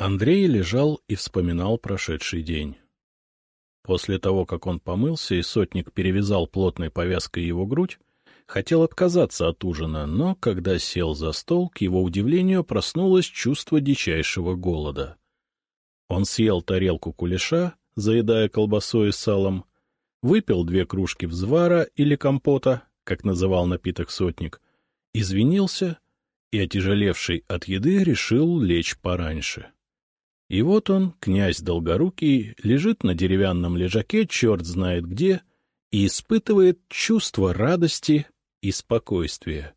Андрей лежал и вспоминал прошедший день. После того, как он помылся и сотник перевязал плотной повязкой его грудь, хотел отказаться от ужина, но, когда сел за стол, к его удивлению проснулось чувство дичайшего голода. Он съел тарелку кулеша, заедая колбасой и салом, выпил 2 кружки взвара или компота, как называл напиток сотник, извинился и, отяжелевший от еды, решил лечь пораньше. И вот он, князь Долгорукий, лежит на деревянном лежаке черт знает где и испытывает чувство радости и спокойствия.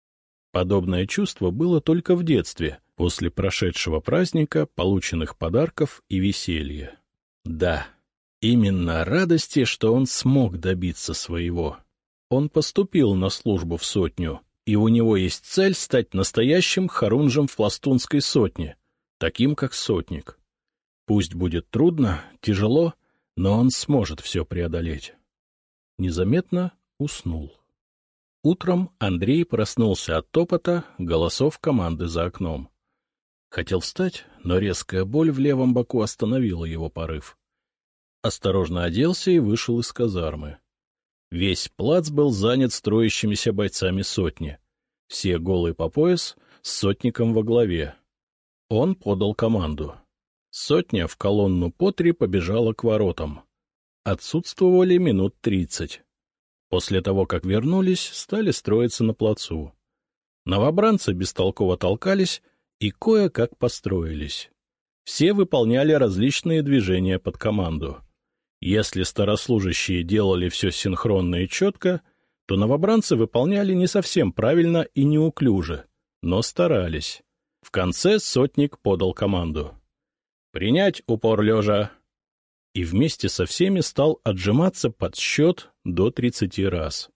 Подобное чувство было только в детстве, после прошедшего праздника, полученных подарков и веселья. Да, именно радости, что он смог добиться своего. Он поступил на службу в сотню, и у него есть цель стать настоящим хорунжем в пластунской сотне, таким как сотник. Пусть будет трудно, тяжело, но он сможет все преодолеть. Незаметно уснул. Утром Андрей проснулся от топота голосов команды за окном. Хотел встать, но резкая боль в левом боку остановила его порыв. Осторожно оделся и вышел из казармы. Весь плац был занят строящимися бойцами сотни. Все голые по пояс, с сотником во главе. Он подал команду. Сотня в колонну по 3 побежала к воротам. Отсутствовали минут 30. После того, как вернулись, стали строиться на плацу. Новобранцы бестолково толкались и кое-как построились. Все выполняли различные движения под команду. Если старослужащие делали все синхронно и четко, то новобранцы выполняли не совсем правильно и неуклюже, но старались. В конце сотник подал команду. «Принять упор лежа!» И вместе со всеми стал отжиматься под счет до 30 раз.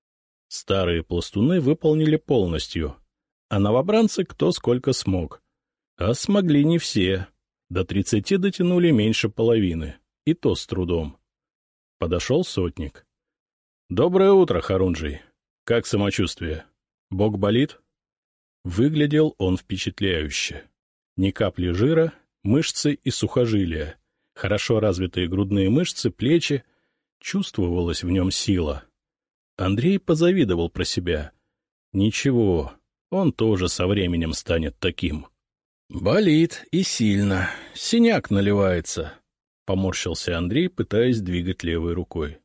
Старые пластуны выполнили полностью, а новобранцы кто сколько смог. А смогли не все, до 30 дотянули меньше половины, и то с трудом. Подошел сотник. — Доброе утро, Хорунжий. Как самочувствие? Бок болит? Выглядел он впечатляюще. Ни капли жира, мышцы и сухожилия, хорошо развитые грудные мышцы, плечи. Чувствовалась в нем сила. Андрей позавидовал про себя. Ничего, он тоже со временем станет таким. — Болит и сильно, синяк наливается, — поморщился Андрей, пытаясь двигать левой рукой.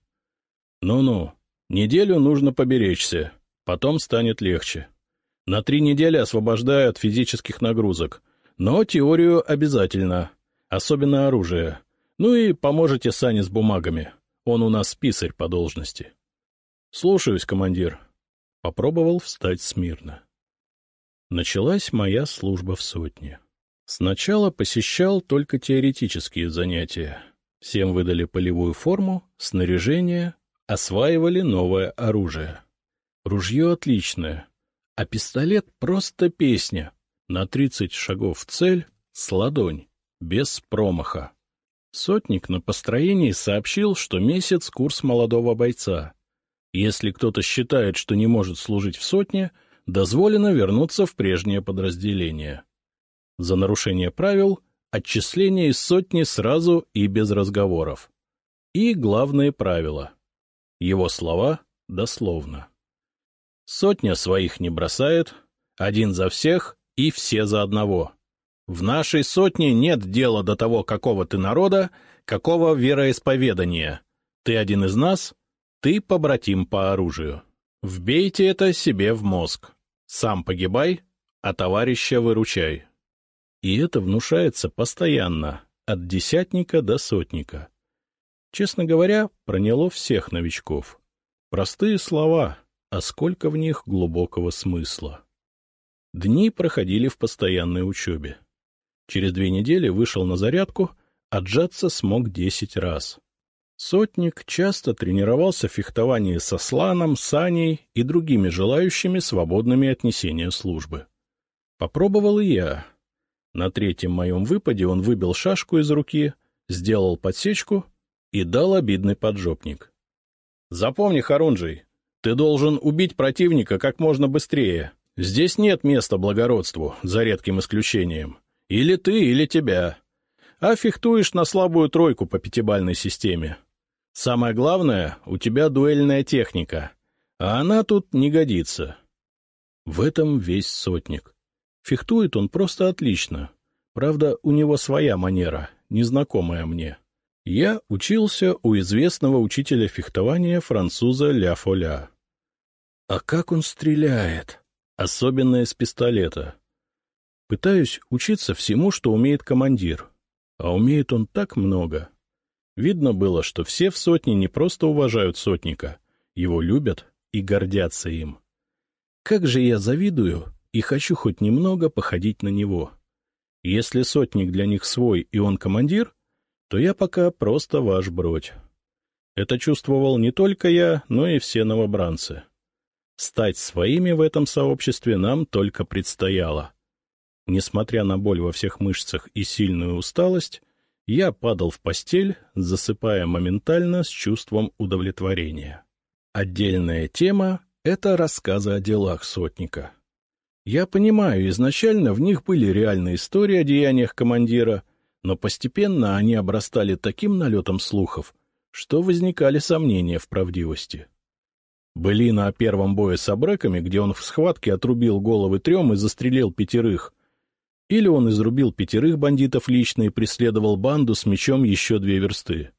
— Ну-ну, неделю нужно поберечься, потом станет легче. На 3 недели освобождаю от физических нагрузок, но теорию обязательно, особенно оружие. Ну и поможете Сане с бумагами, он у нас писарь по должности. — Слушаюсь, командир. Попробовал встать смирно. Началась моя служба в сотне. Сначала посещал только теоретические занятия. Всем выдали полевую форму, снаряжение, осваивали новое оружие. Ружье отличное, а пистолет просто песня. На 30 шагов в цель, с ладонь, без промаха. Сотник на построении сообщил, что месяц курс молодого бойца. Если кто-то считает, что не может служить в сотне, дозволено вернуться в прежнее подразделение. За нарушение правил — отчисление из сотни сразу и без разговоров. И главные правила. Его слова дословно. Сотня своих не бросает, один за всех и все за одного. В нашей сотне нет дела до того, какого ты народа, какого вероисповедания. Ты один из нас, ты побратим по оружию. Вбейте это себе в мозг. Сам погибай, а товарища выручай. И это внушается постоянно, от десятника до сотника. Честно говоря, проняло всех новичков. Простые слова, а сколько в них глубокого смысла. Дни проходили в постоянной учебе. Через 2 недели вышел на зарядку, отжаться смог 10 раз. Сотник часто тренировался в фехтовании со Сланом, Саней и другими желающими свободными от несения службы. Попробовал и я. На 3-м моем выпаде он выбил шашку из руки, сделал подсечку и дал обидный поджопник. — Запомни, Хорунжий, ты должен убить противника как можно быстрее. Здесь нет места благородству, за редким исключением. Или ты, или тебя. А фехтуешь на слабую тройку по пятибалльной системе. Самое главное, у тебя дуэльная техника, а она тут не годится. В этом весь сотник. Фехтует он просто отлично. Правда, у него своя манера, незнакомая мне. Я учился у известного учителя фехтования француза Ля Фоля. А как он стреляет! Особенно из пистолета. Пытаюсь учиться всему, что умеет командир. А умеет он так много. Видно было, что все в сотне не просто уважают сотника, его любят и гордятся им. Как же я завидую и хочу хоть немного походить на него. Если сотник для них свой и он командир, то я пока просто ваш бродь. Это чувствовал не только я, но и все новобранцы. Стать своими в этом сообществе нам только предстояло. Несмотря на боль во всех мышцах и сильную усталость, я падал в постель, засыпая моментально с чувством удовлетворения. Отдельная тема — это рассказы о делах сотника. Я понимаю, изначально в них были реальные истории о деяниях командира, но постепенно они обрастали таким налетом слухов, что возникали сомнения в правдивости. Былина о первом бое с абреками, где он в схватке отрубил головы 3 и застрелил 5. Или он изрубил 5 бандитов лично и преследовал банду с мечом еще 2 версты.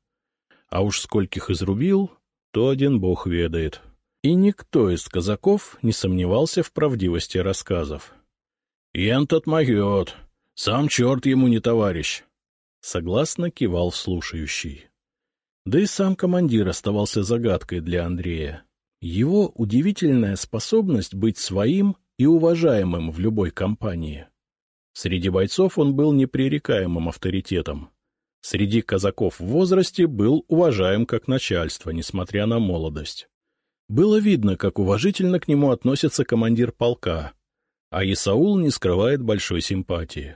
А уж скольких изрубил, то один бог ведает. И никто из казаков не сомневался в правдивости рассказов. «Ен-тот могет, сам черт ему не товарищ», — согласно кивал слушающий. Да и сам командир оставался загадкой для Андрея. Его удивительная способность быть своим и уважаемым в любой компании. Среди бойцов он был непререкаемым авторитетом. Среди казаков в возрасте был уважаем как начальство, несмотря на молодость. Было видно, как уважительно к нему относится командир полка, а Исаул не скрывает большой симпатии.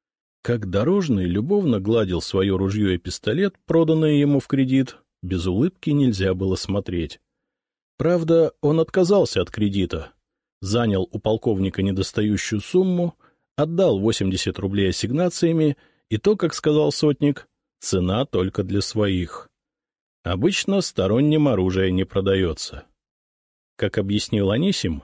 Как Дорожный любовно гладил свое ружье и пистолет, проданные ему в кредит, без улыбки нельзя было смотреть. Правда, он отказался от кредита, занял у полковника недостающую сумму, отдал 80 рублей ассигнациями, и то, как сказал сотник, цена только для своих. Обычно сторонним оружие не продается. Как объяснил Анисим,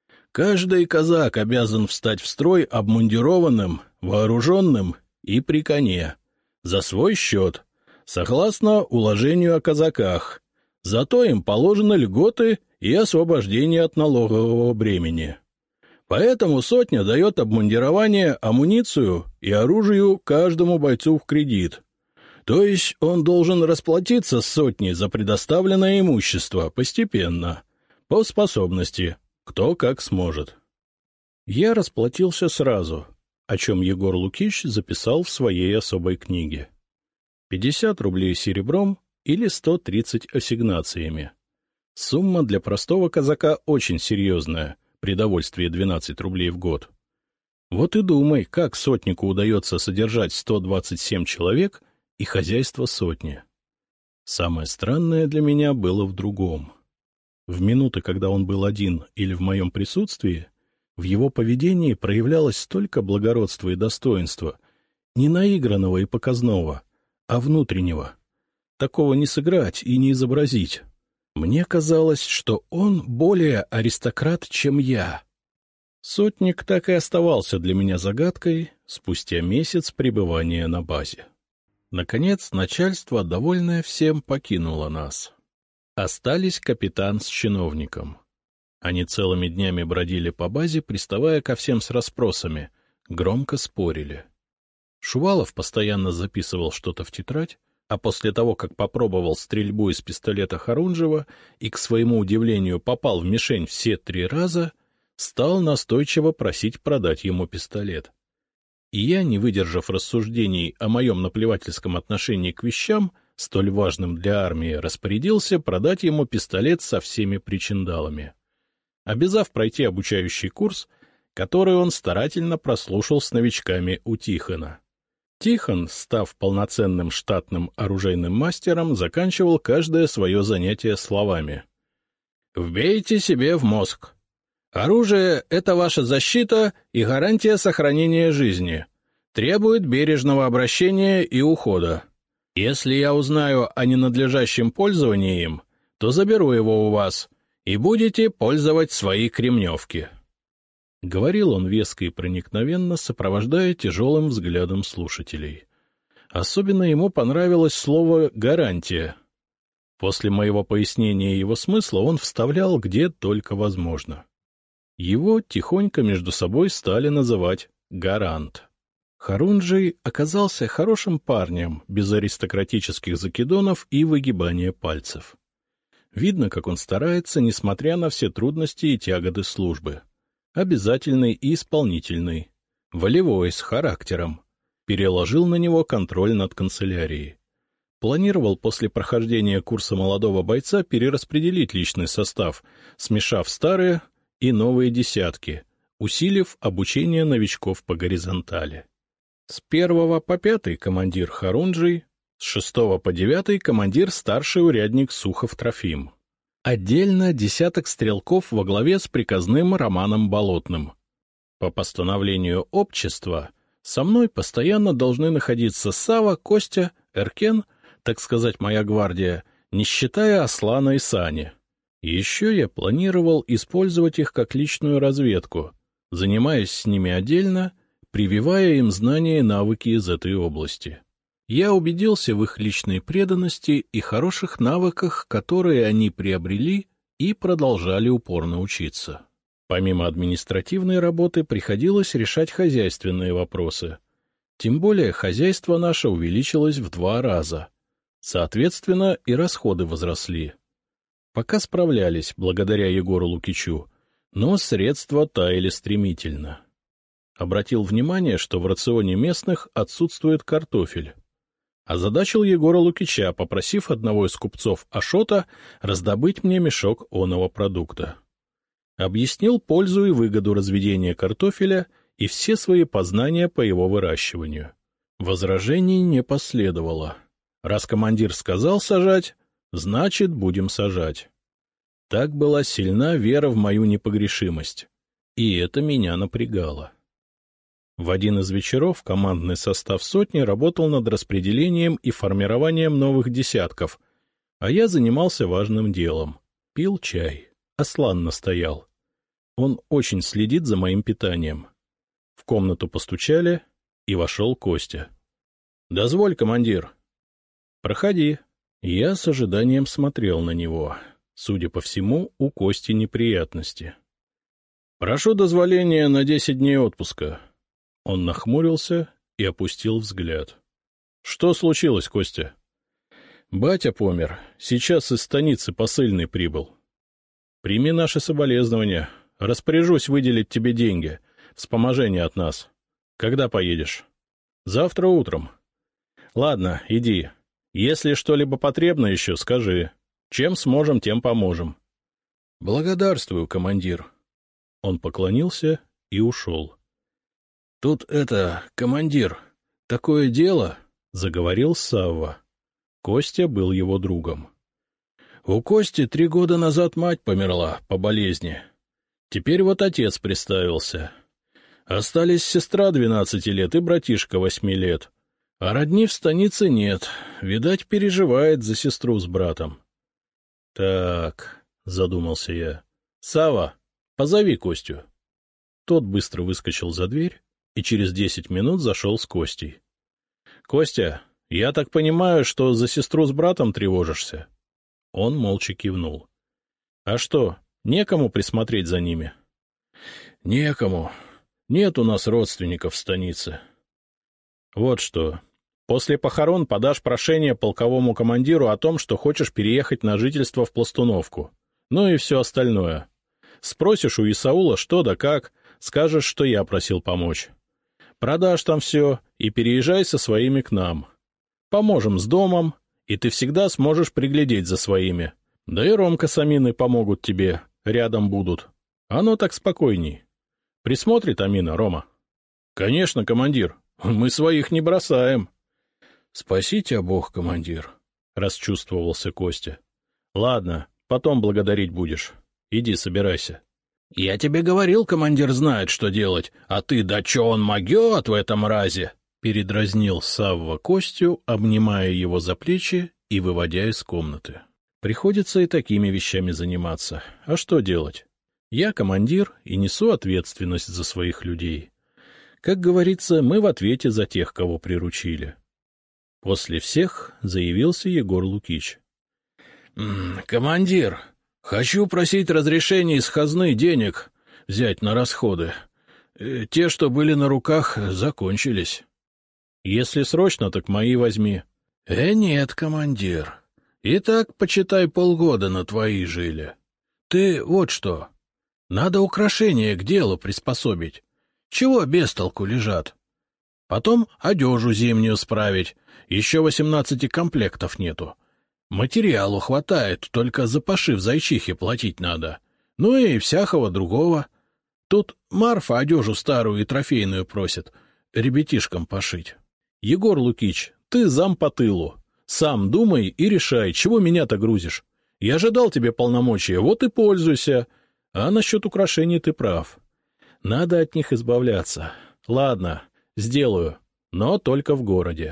каждый казак обязан встать в строй обмундированным, вооруженным и при коне, за свой счет, согласно уложению о казаках, зато им положены льготы и освобождение от налогового бремени. Поэтому сотня дает обмундирование, амуницию и оружию каждому бойцу в кредит. То есть он должен расплатиться с сотней за предоставленное имущество постепенно, по способности, кто как сможет. Я расплатился сразу, о чем Егор Лукич записал в своей особой книге. 50 рублей серебром или 130 ассигнациями. Сумма для простого казака очень серьезная, при довольстве 12 рублей в год. Вот и думай, как сотнику удается содержать 127 человек и хозяйство сотни. Самое странное для меня было в другом. В минуты, когда он был один или в моем присутствии, в его поведении проявлялось столько благородства и достоинства, не наигранного и показного, а внутреннего. Такого не сыграть и не изобразить. Мне казалось, что он более аристократ, чем я. Сотник так и оставался для меня загадкой спустя месяц пребывания на базе. Наконец, начальство, довольное всем, покинуло нас. Остались капитан с чиновником. Они целыми днями бродили по базе, приставая ко всем с расспросами, громко спорили. Шувалов постоянно записывал что-то в тетрадь, а после того, как попробовал стрельбу из пистолета Харунжева и, к своему удивлению, попал в мишень все 3 раза, стал настойчиво просить продать ему пистолет. И я, не выдержав рассуждений о моем наплевательском отношении к вещам, столь важным для армии, распорядился продать ему пистолет со всеми причиндалами, обязав пройти обучающий курс, который он старательно прослушал с новичками у Тихона. Тихон, став полноценным штатным оружейным мастером, заканчивал каждое свое занятие словами: «Вбейте себе в мозг. Оружие — это ваша защита и гарантия сохранения жизни. Требует бережного обращения и ухода. Если я узнаю о ненадлежащем пользовании им, то заберу его у вас, и будете пользовать свои кремневки. Говорил он веско и проникновенно, сопровождая тяжелым взглядом слушателей. Особенно ему понравилось слово «гарантия». После моего пояснения его смысла он вставлял где только возможно. Его тихонько между собой стали называть «гарант». Харунжий оказался хорошим парнем, без аристократических закидонов и выгибания пальцев. Видно, как он старается, несмотря на все трудности и тяготы службы. Обязательный и исполнительный, волевой, с характером. Переложил на него контроль над канцелярией. Планировал после прохождения курса молодого бойца перераспределить личный состав, смешав старые и новые десятки, усилив обучение новичков по горизонтали. С 1 по 5 командир Харунжий, с 6 по 9 командир старший урядник Сухов Трофим. Отдельно десяток стрелков во главе с приказным Романом Болотным. По постановлению общества со мной постоянно должны находиться Сава, Костя, Эркен, так сказать, моя гвардия, не считая Аслана и Сани. Еще я планировал использовать их как личную разведку, занимаясь с ними отдельно, прививая им знания и навыки из этой области. Я убедился в их личной преданности и хороших навыках, которые они приобрели и продолжали упорно учиться. Помимо административной работы приходилось решать хозяйственные вопросы. Тем более хозяйство наше увеличилось в 2 раза. Соответственно, и расходы возросли. Пока справлялись, благодаря Егору Лукичу, но средства таяли стремительно. Обратил внимание, что в рационе местных отсутствует картофель. Озадачил Егора Лукича, попросив одного из купцов Ашота раздобыть мне мешок оного продукта. Объяснил пользу и выгоду разведения картофеля и все свои познания по его выращиванию. Возражений не последовало. Раз командир сказал сажать, значит, будем сажать. Так была сильна вера в мою непогрешимость, и это меня напрягало. В один из вечеров командный состав сотни работал над распределением и формированием новых десятков, а я занимался важным делом. Пил чай. Аслан настоял. Он очень следит за моим питанием. В комнату постучали, и вошел Костя. — Дозволь, командир. — Проходи. Я с ожиданием смотрел на него. Судя по всему, у Кости неприятности. — Прошу дозволения на 10 дней отпуска. Он нахмурился и опустил взгляд. — Что случилось, Костя? — Батя помер. Сейчас из станицы посыльный прибыл. — Прими наши соболезнования. Распоряжусь выделить тебе деньги. Вспоможение от нас. Когда поедешь? — Завтра утром. — Ладно, иди. Если что-либо потребно еще, скажи. Чем сможем, тем поможем. — Благодарствую, командир. Он поклонился и ушел. — Тут командир, такое дело, — заговорил Савва. Костя был его другом. — У Кости 3 года назад мать померла по болезни. Теперь вот отец приставился. Остались сестра 12 лет и братишка 8 лет. А родни в станице нет, видать, переживает за сестру с братом. — Так, — задумался я, — Сава, позови Костю. Тот быстро выскочил за дверь и через 10 минут зашел с Костей. — Костя, я так понимаю, что за сестру с братом тревожишься? Он молча кивнул. — А что, некому присмотреть за ними? — Некому. Нет у нас родственников в станице. — Вот что. После похорон подашь прошение полковому командиру о том, что хочешь переехать на жительство в Пластуновку. Ну и все остальное. Спросишь у Исаула, что да как, скажешь, что я просил помочь. Продашь там все и переезжай со своими к нам. Поможем с домом, и ты всегда сможешь приглядеть за своими. Да и Ромка с Аминой помогут тебе, рядом будут. Оно так спокойней. Присмотрит Амина, Рома? — Конечно, командир, мы своих не бросаем. — Спаси тебя Бог, командир, — расчувствовался Костя. — Ладно, потом благодарить будешь. Иди, собирайся. — Я тебе говорил, командир знает, что делать, а ты, да чё он могёт в этом разе? — передразнил Савва Костю, обнимая его за плечи и выводя из комнаты. — Приходится и такими вещами заниматься. А что делать? Я командир и несу ответственность за своих людей. Как говорится, мы в ответе за тех, кого приручили. После всех заявился Егор Лукич. — Командир, хочу просить разрешения из казны денег взять на расходы. Те, что были на руках, закончились. — Если срочно, так мои возьми. — Нет, командир. И так, почитай, полгода на твои жили. Ты вот что. Надо украшения к делу приспособить. Чего без толку лежат? Потом одежу зимнюю справить. Еще 18 комплектов нету. Материалу хватает, только за пошив зайчихи платить надо. Ну и всякого другого. Тут Марфа одежу старую и трофейную просит ребятишкам пошить. Егор Лукич, ты зам по тылу. Сам думай и решай, чего меня-то грузишь. Я же дал тебе полномочия, вот и пользуйся. А насчет украшений ты прав. Надо от них избавляться. Ладно, сделаю, но только в городе.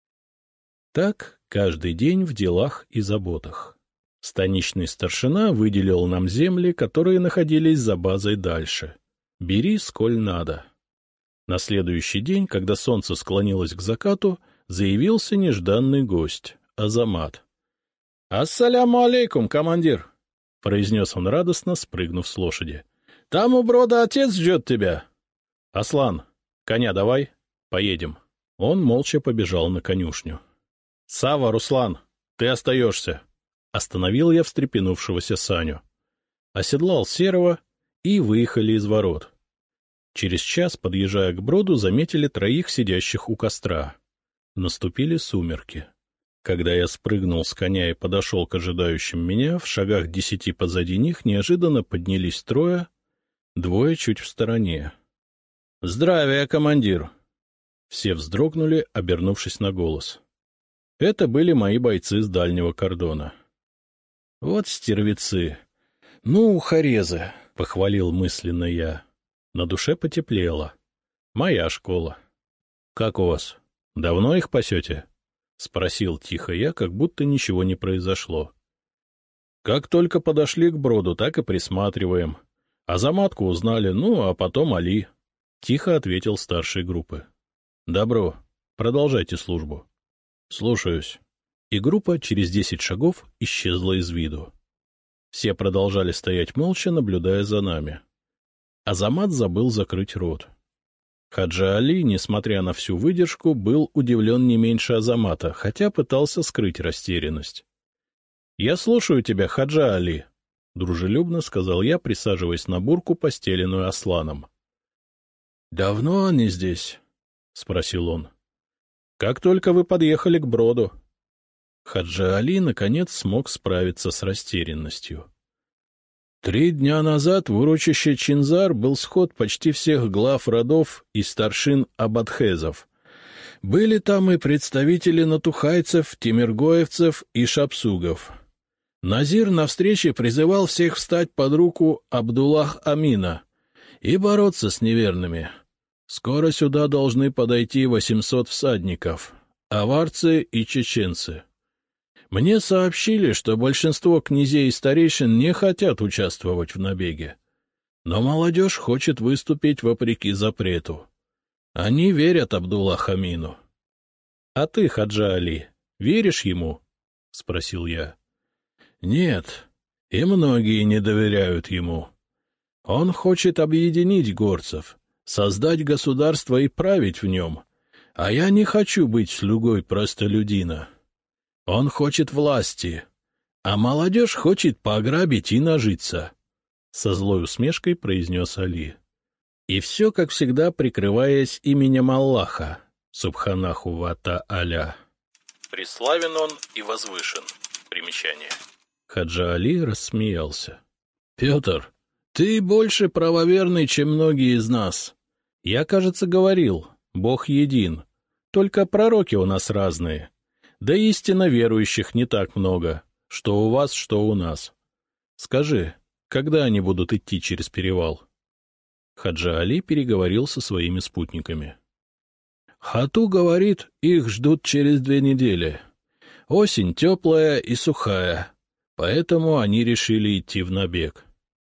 Так каждый день в делах и заботах. Станичный старшина выделил нам земли, которые находились за базой дальше. Бери, сколь надо. На следующий день, когда солнце склонилось к закату, заявился нежданный гость — Азамат. — Ассаляму алейкум, командир! — произнес он радостно, спрыгнув с лошади. — Там у брода отец ждет тебя. — Аслан, коня давай, поедем. Он молча побежал на конюшню. — Сава, Руслан, ты остаешься! — остановил я встрепенувшегося Саню. Оседлал Серого и выехали из ворот. Через час, подъезжая к броду, заметили 3 сидящих у костра. Наступили сумерки. Когда я спрыгнул с коня и подошел к ожидающим меня, в шагах 10 позади них неожиданно поднялись 3, 2 чуть в стороне. — Здравия, командир! Все вздрогнули, обернувшись на голос. Это были мои бойцы с дальнего кордона. — Вот стервецы! Ну, ухарезы! — похвалил мысленно я. На душе потеплело. Моя школа. — Как у вас? Давно их пасете? — спросил тихо я, как будто ничего не произошло. — Как только подошли к броду, так и присматриваем. Азаматку узнали, ну, а потом Али. — тихо ответил старший группы. — Добро. Продолжайте службу. — Слушаюсь. И группа через 10 шагов исчезла из виду. Все продолжали стоять молча, наблюдая за нами. Азамат забыл закрыть рот. Хаджи Али, несмотря на всю выдержку, был удивлен не меньше Азамата, хотя пытался скрыть растерянность. — Я слушаю тебя, Хаджи Али, — дружелюбно сказал я, присаживаясь на бурку, постеленную Асланом. — Давно они здесь? — спросил он. — Как только вы подъехали к броду. Хаджи Али, наконец, смог справиться с растерянностью. 3 дня назад в урочище Чинзар был сход почти всех глав родов и старшин абадхезов. Были там и представители натухайцев, тимиргоевцев и шапсугов. Назир на встрече призывал всех встать под руку Абдуллах Амина и бороться с неверными. Скоро сюда должны подойти 800 всадников, аварцы и чеченцы. Мне сообщили, что большинство князей и старейшин не хотят участвовать в набеге. Но молодежь хочет выступить вопреки запрету. Они верят Абдуллах Амину. — А ты, Хаджи Али, веришь ему? — спросил я. — Нет, и многие не доверяют ему. Он хочет объединить горцев, создать государство и править в нем, а я не хочу быть слугой простолюдина. Он хочет власти, а молодежь хочет пограбить и нажиться, — со злой усмешкой произнес Али. И все, как всегда, прикрываясь именем Аллаха, Субханаху ва Тааля. Преславен он и возвышен. Примечание. Хаджи Али рассмеялся. — Петр, ты больше правоверный, чем многие из нас. Я, кажется, говорил, Бог един, только пророки у нас разные. Да истинно верующих не так много, что у вас, что у нас. Скажи, когда они будут идти через перевал? Хаджи Али переговорил со своими спутниками. Хату говорит, их ждут через 2 недели. Осень теплая и сухая, поэтому они решили идти в набег.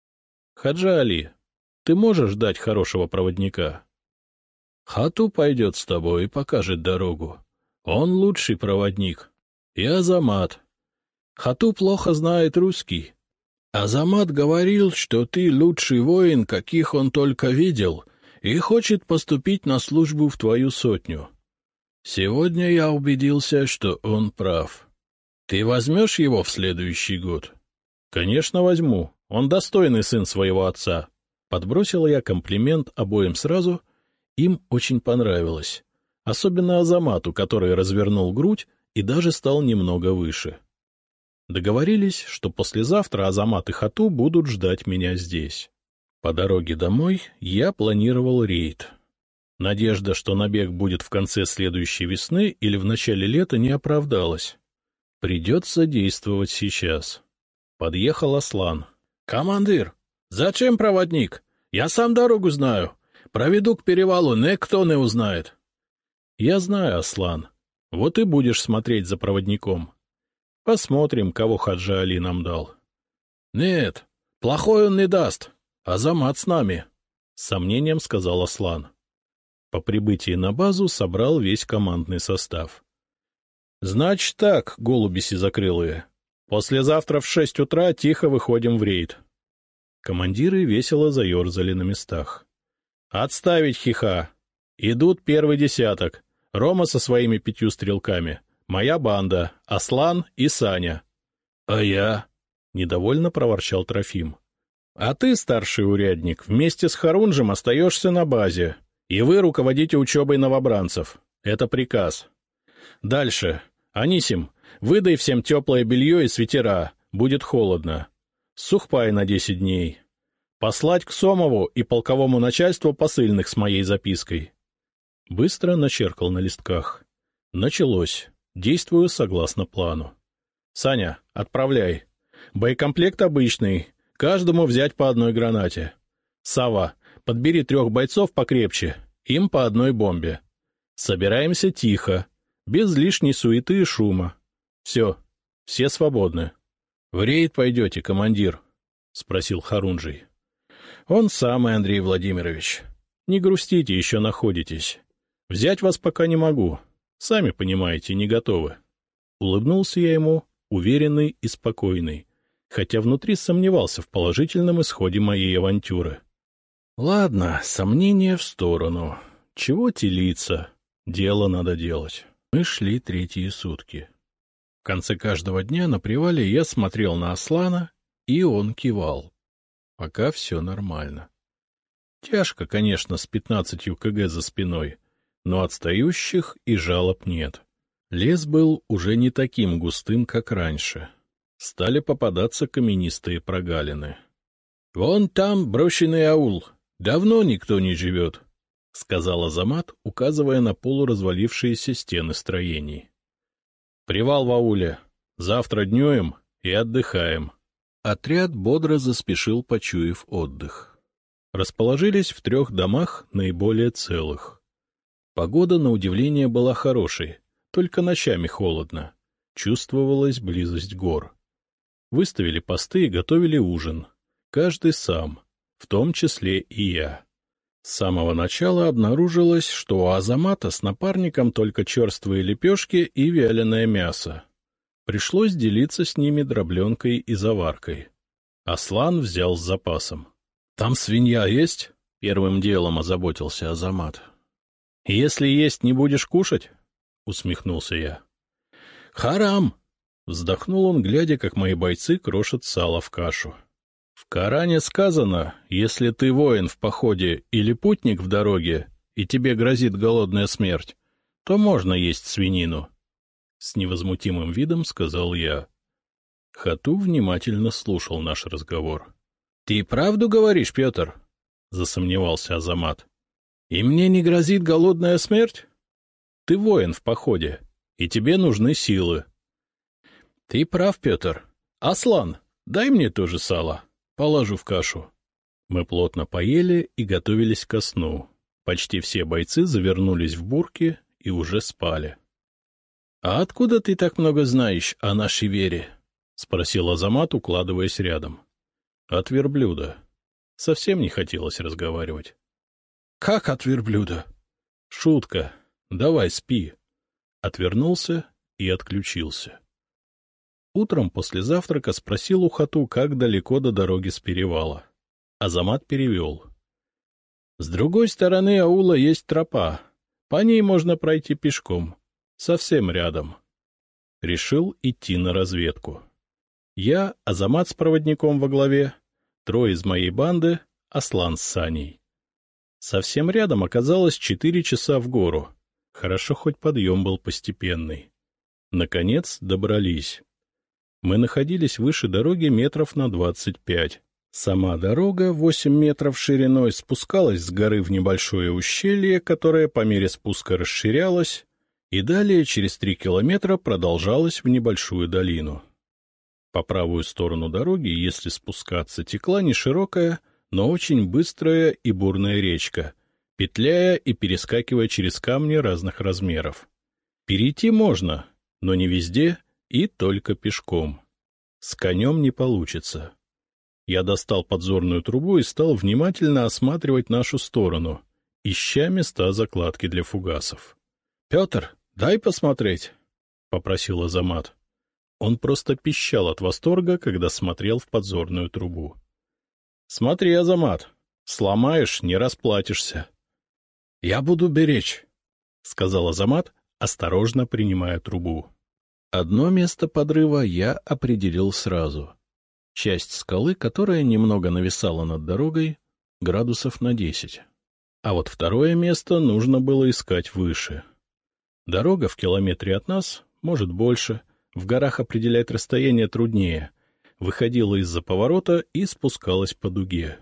Хаджа Али, ты можешь дать хорошего проводника? Хату пойдет с тобой и покажет дорогу. Он лучший проводник. И Азамат. Хату плохо знает русский. Азамат говорил, что ты лучший воин, каких он только видел, и хочет поступить на службу в твою сотню. Сегодня я убедился, что он прав. Ты возьмешь его в следующий год? — Конечно, возьму. Он достойный сын своего отца. Подбросил я комплимент обоим сразу. Им очень понравилось. Особенно Азамату, который развернул грудь и даже стал немного выше. Договорились, что послезавтра Азамат и Хату будут ждать меня здесь. По дороге домой я планировал рейд. Надежда, что набег будет в конце следующей весны или в начале лета, не оправдалась. Придется действовать сейчас. Подъехал Аслан. — Командир, зачем проводник? Я сам дорогу знаю. Проведу к перевалу, никто не узнает. — Я знаю, Аслан. Вот и будешь смотреть за проводником. Посмотрим, кого Хаджа Али нам дал. — Нет, плохой он не даст. Азамат с нами, — с сомнением сказал Аслан. По прибытии на базу собрал весь командный состав. — Значит так, голуби сизокрылые. Послезавтра в 6 утра тихо выходим в рейд. Командиры весело заерзали на местах. — Отставить хиха. Идут первый десяток. Рома со своими 5 стрелками. Моя банда, Аслан и Саня. — А я? — недовольно проворчал Трофим. — А ты, старший урядник, вместе с Харунжем остаешься на базе, и вы руководите учебой новобранцев. Это приказ. Дальше. Анисим, выдай всем теплое белье и свитера, будет холодно. Сухпай на 10 дней. Послать к Сомову и полковому начальству посыльных с моей запиской. Быстро начеркал на листках. Началось. Действую согласно плану. Саня, отправляй. Боекомплект обычный. Каждому взять по 1 гранате. Сава, подбери 3 бойцов покрепче. Им по 1 бомбе. Собираемся тихо. Без лишней суеты и шума. Все. Все свободны. — В рейд пойдете, командир? — спросил Харунжий. — Он самый, Андрей Владимирович. Не грустите, еще находитесь. Взять вас пока не могу. Сами понимаете, не готовы. Улыбнулся я ему, уверенный и спокойный, хотя внутри сомневался в положительном исходе моей авантюры. Ладно, сомнения в сторону. Чего телиться? Дело надо делать. Мы шли 3-е сутки. В конце каждого дня на привале я смотрел на Аслана, и он кивал. Пока все нормально. Тяжко, конечно, с 15 кг за спиной, но отстающих и жалоб нет. Лес был уже не таким густым, как раньше. Стали попадаться каменистые прогалины. — Вон там брошенный аул. Давно никто не живет, — сказал Азамат, указывая на полуразвалившиеся стены строений. — Привал в ауле. Завтра днюем и отдыхаем. Отряд бодро заспешил, почуяв отдых. Расположились в 3 домах, наиболее целых. Погода, на удивление, была хорошей, только ночами холодно. Чувствовалась близость гор. Выставили посты и готовили ужин. Каждый сам, в том числе и я. С самого начала обнаружилось, что у Азамата с напарником только черствые лепешки и вяленое мясо. Пришлось делиться с ними дробленкой и заваркой. Аслан взял с запасом. — Там свинья есть? — первым делом озаботился Азамат. — Если есть, не будешь кушать? — усмехнулся я. — Харам! — вздохнул он, глядя, как мои бойцы крошат сало в кашу. В Коране сказано, если ты воин в походе или путник в дороге, и тебе грозит голодная смерть, то можно есть свинину. С невозмутимым видом сказал я. Хату внимательно слушал наш разговор. — Ты правду говоришь, Петр? — засомневался Азамат. — И мне не грозит голодная смерть? Ты воин в походе, и тебе нужны силы. — Ты прав, Петр. Аслан, дай мне тоже сало. Положу в кашу. Мы плотно поели и готовились ко сну. Почти все бойцы завернулись в бурки и уже спали. — А откуда ты так много знаешь о нашей вере? — спросил Азамат, укладываясь рядом. — От верблюда. Совсем не хотелось разговаривать. — Как от верблюда? — Шутка. Давай, спи. Отвернулся и отключился. Утром после завтрака спросил у Хату, как далеко до дороги с перевала. Азамат перевел. — С другой стороны аула есть тропа. По ней можно пройти пешком. Совсем рядом. Решил идти на разведку. Я, Азамат с проводником во главе, 3 из моей банды, Аслан с Саней. Совсем рядом оказалось 4 часа в гору. Хорошо, хоть подъем был постепенный. Наконец добрались. Мы находились выше дороги метров на 25. Сама дорога, 8 метров шириной, спускалась с горы в небольшое ущелье, которое по мере спуска расширялось, и далее через 3 километра продолжалась в небольшую долину. По правую сторону дороги, если спускаться, текла неширокая, но очень быстрая и бурная речка, петляя и перескакивая через камни разных размеров. Перейти можно, но не везде и только пешком. С конем не получится. Я достал подзорную трубу и стал внимательно осматривать нашу сторону, ища места закладки для фугасов. — Петр, дай посмотреть, — попросил Азамат. Он просто пищал от восторга, когда смотрел в подзорную трубу. — Смотри, Азамат, сломаешь — не расплатишься. — Я буду беречь, — сказал Азамат, осторожно принимая трубу. Одно место подрыва я определил сразу. Часть скалы, которая немного нависала над дорогой, градусов на 10. А вот второе место нужно было искать выше. Дорога в километре от нас, может больше, в горах определять расстояние труднее, выходила из-за поворота и спускалась по дуге.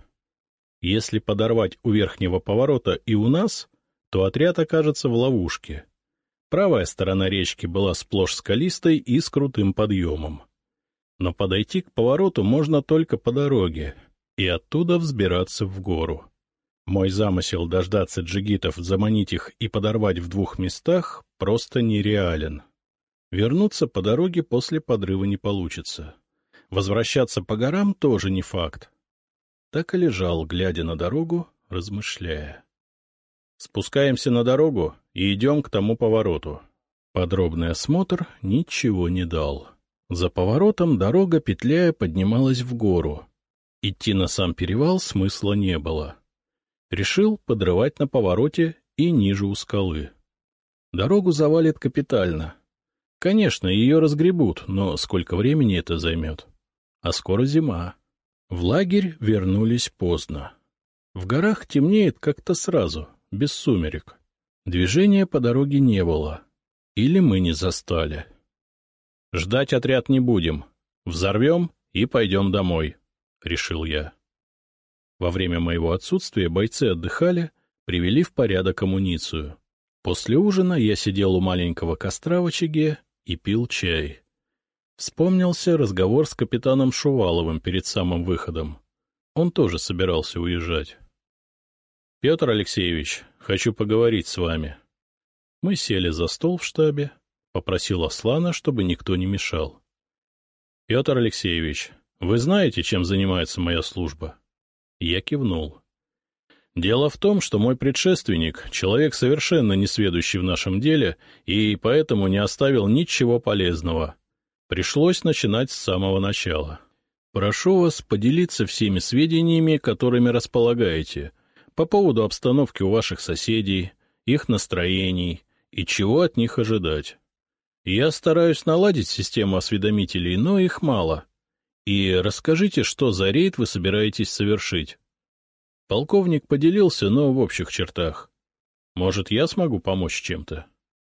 Если подорвать у верхнего поворота и у нас, то отряд окажется в ловушке. Правая сторона речки была сплошь скалистой и с крутым подъемом. Но подойти к повороту можно только по дороге и оттуда взбираться в гору. Мой замысел дождаться джигитов, заманить их и подорвать в 2 местах просто нереален. Вернуться по дороге после подрыва не получится. Возвращаться по горам тоже не факт. Так и лежал, глядя на дорогу, размышляя. Спускаемся на дорогу и идем к тому повороту. Подробный осмотр ничего не дал. За поворотом дорога, петляя, поднималась в гору. Идти на сам перевал смысла не было. Решил подрывать на повороте и ниже у скалы. Дорогу завалит капитально. Конечно, ее разгребут, но сколько времени это займет? А скоро зима. В лагерь вернулись поздно. В горах темнеет как-то сразу, без сумерек. Движения по дороге не было. Или мы не застали. Ждать отряд не будем. Взорвем и пойдем домой, — решил я. Во время моего отсутствия бойцы отдыхали, привели в порядок амуницию. После ужина я сидел у маленького костра в очаге и пил чай. Вспомнился разговор с капитаном Шуваловым перед самым выходом. Он тоже собирался уезжать. — Петр Алексеевич, хочу поговорить с вами. Мы сели за стол в штабе, попросил Аслана, чтобы никто не мешал. — Петр Алексеевич, вы знаете, чем занимается моя служба? Я кивнул. Дело в том, что мой предшественник — человек совершенно несведущий в нашем деле и поэтому не оставил ничего полезного. Пришлось начинать с самого начала. Прошу вас поделиться всеми сведениями, которыми располагаете, по поводу обстановки у ваших соседей, их настроений и чего от них ожидать. Я стараюсь наладить систему осведомителей, но их мало. И расскажите, что за рейд вы собираетесь совершить. Полковник поделился, но в общих чертах. Может, я смогу помочь чем-то?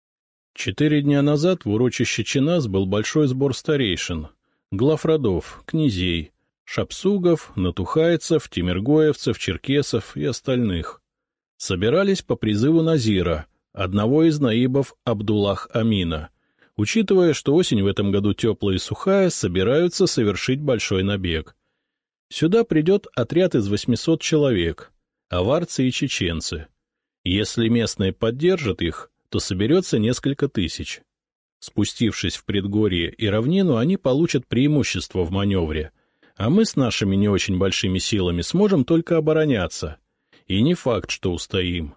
4 дня назад в урочище Чинас был большой сбор старейшин, глав родов, князей, шапсугов, натухайцев, тимиргоевцев, черкесов и остальных. Собирались по призыву Назира, одного из наибов Абдуллах Амина. Учитывая, что осень в этом году теплая и сухая, собираются совершить большой набег. Сюда придет отряд из 800 человек, аварцы и чеченцы. Если местные поддержат их, то соберется несколько тысяч. Спустившись в предгорье и равнину, они получат преимущество в маневре, а мы с нашими не очень большими силами сможем только обороняться. И не факт, что устоим.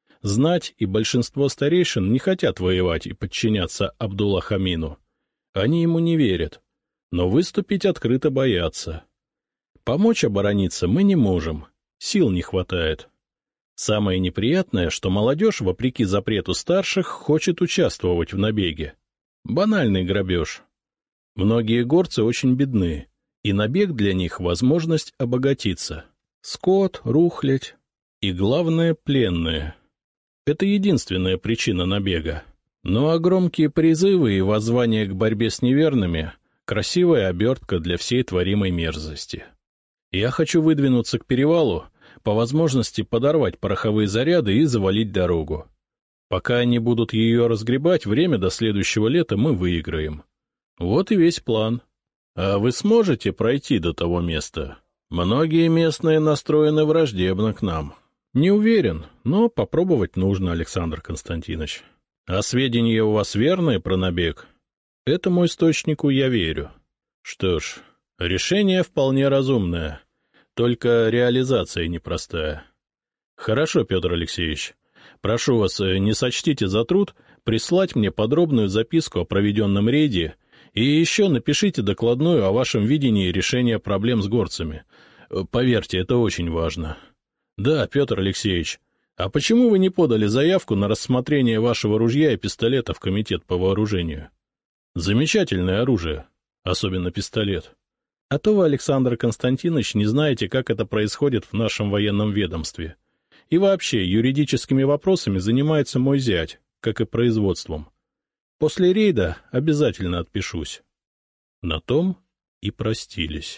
Знать и большинство старейшин не хотят воевать и подчиняться Абдулла-Хамину. Они ему не верят, но выступить открыто боятся. Помочь оборониться мы не можем, сил не хватает. Самое неприятное, что молодежь, вопреки запрету старших, хочет участвовать в набеге. Банальный грабеж. Многие горцы очень бедны, и набег для них — возможность обогатиться. Скот, рухлядь и, главное, пленные. Это единственная причина набега. Ну а громкие призывы и воззвания к борьбе с неверными — красивая обертка для всей творимой мерзости. Я хочу выдвинуться к перевалу, по возможности подорвать пороховые заряды и завалить дорогу. Пока они будут ее разгребать, время до следующего лета мы выиграем. Вот и весь план. А вы сможете пройти до того места? Многие местные настроены враждебно к нам. Не уверен, но попробовать нужно, Александр Константинович. А сведения у вас верные про набег? Этому источнику я верю. Что ж, решение вполне разумное, только реализация непростая. Хорошо, Петр Алексеевич. Прошу вас, не сочтите за труд прислать мне подробную записку о проведенном рейде и еще напишите докладную о вашем видении решения проблем с горцами. Поверьте, это очень важно. Да, Петр Алексеевич, а почему вы не подали заявку на рассмотрение вашего ружья и пистолета в комитет по вооружению? Замечательное оружие, особенно пистолет. А то вы, Александр Константинович, не знаете, как это происходит в нашем военном ведомстве. И вообще, юридическими вопросами занимается мой зять, как и производством. После рейда обязательно отпишусь. На том и простились.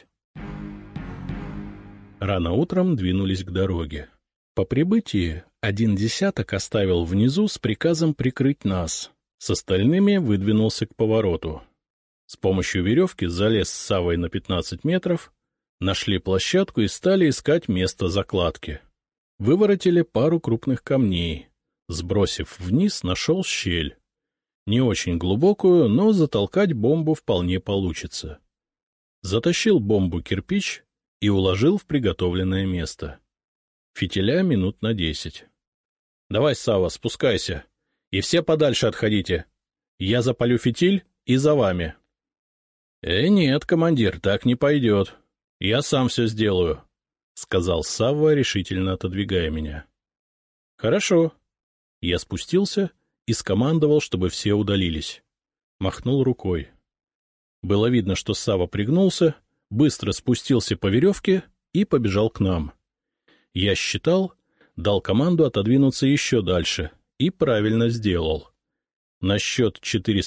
Рано утром двинулись к дороге. По прибытии 1/10 оставил внизу с приказом прикрыть нас, с остальными выдвинулся к повороту. С помощью веревки залез с Саввой на 15 метров, нашли площадку и стали искать место закладки. Выворотили пару крупных камней. Сбросив вниз, нашел щель. Не очень глубокую, но затолкать бомбу вполне получится. Затащил бомбу кирпич и уложил в приготовленное место. Фитиля минут на 10. — Давай, Савва, спускайся. И все подальше отходите. Я запалю фитиль и за вами. — Нет, командир, так не пойдет. Я сам все сделаю, — сказал Савва, решительно отодвигая меня. — Хорошо. Я спустился и скомандовал, чтобы все удалились. Махнул рукой. Было видно, что Савва пригнулся, быстро спустился по веревке и побежал к нам. Я считал, дал команду отодвинуться еще дальше и правильно сделал. На счет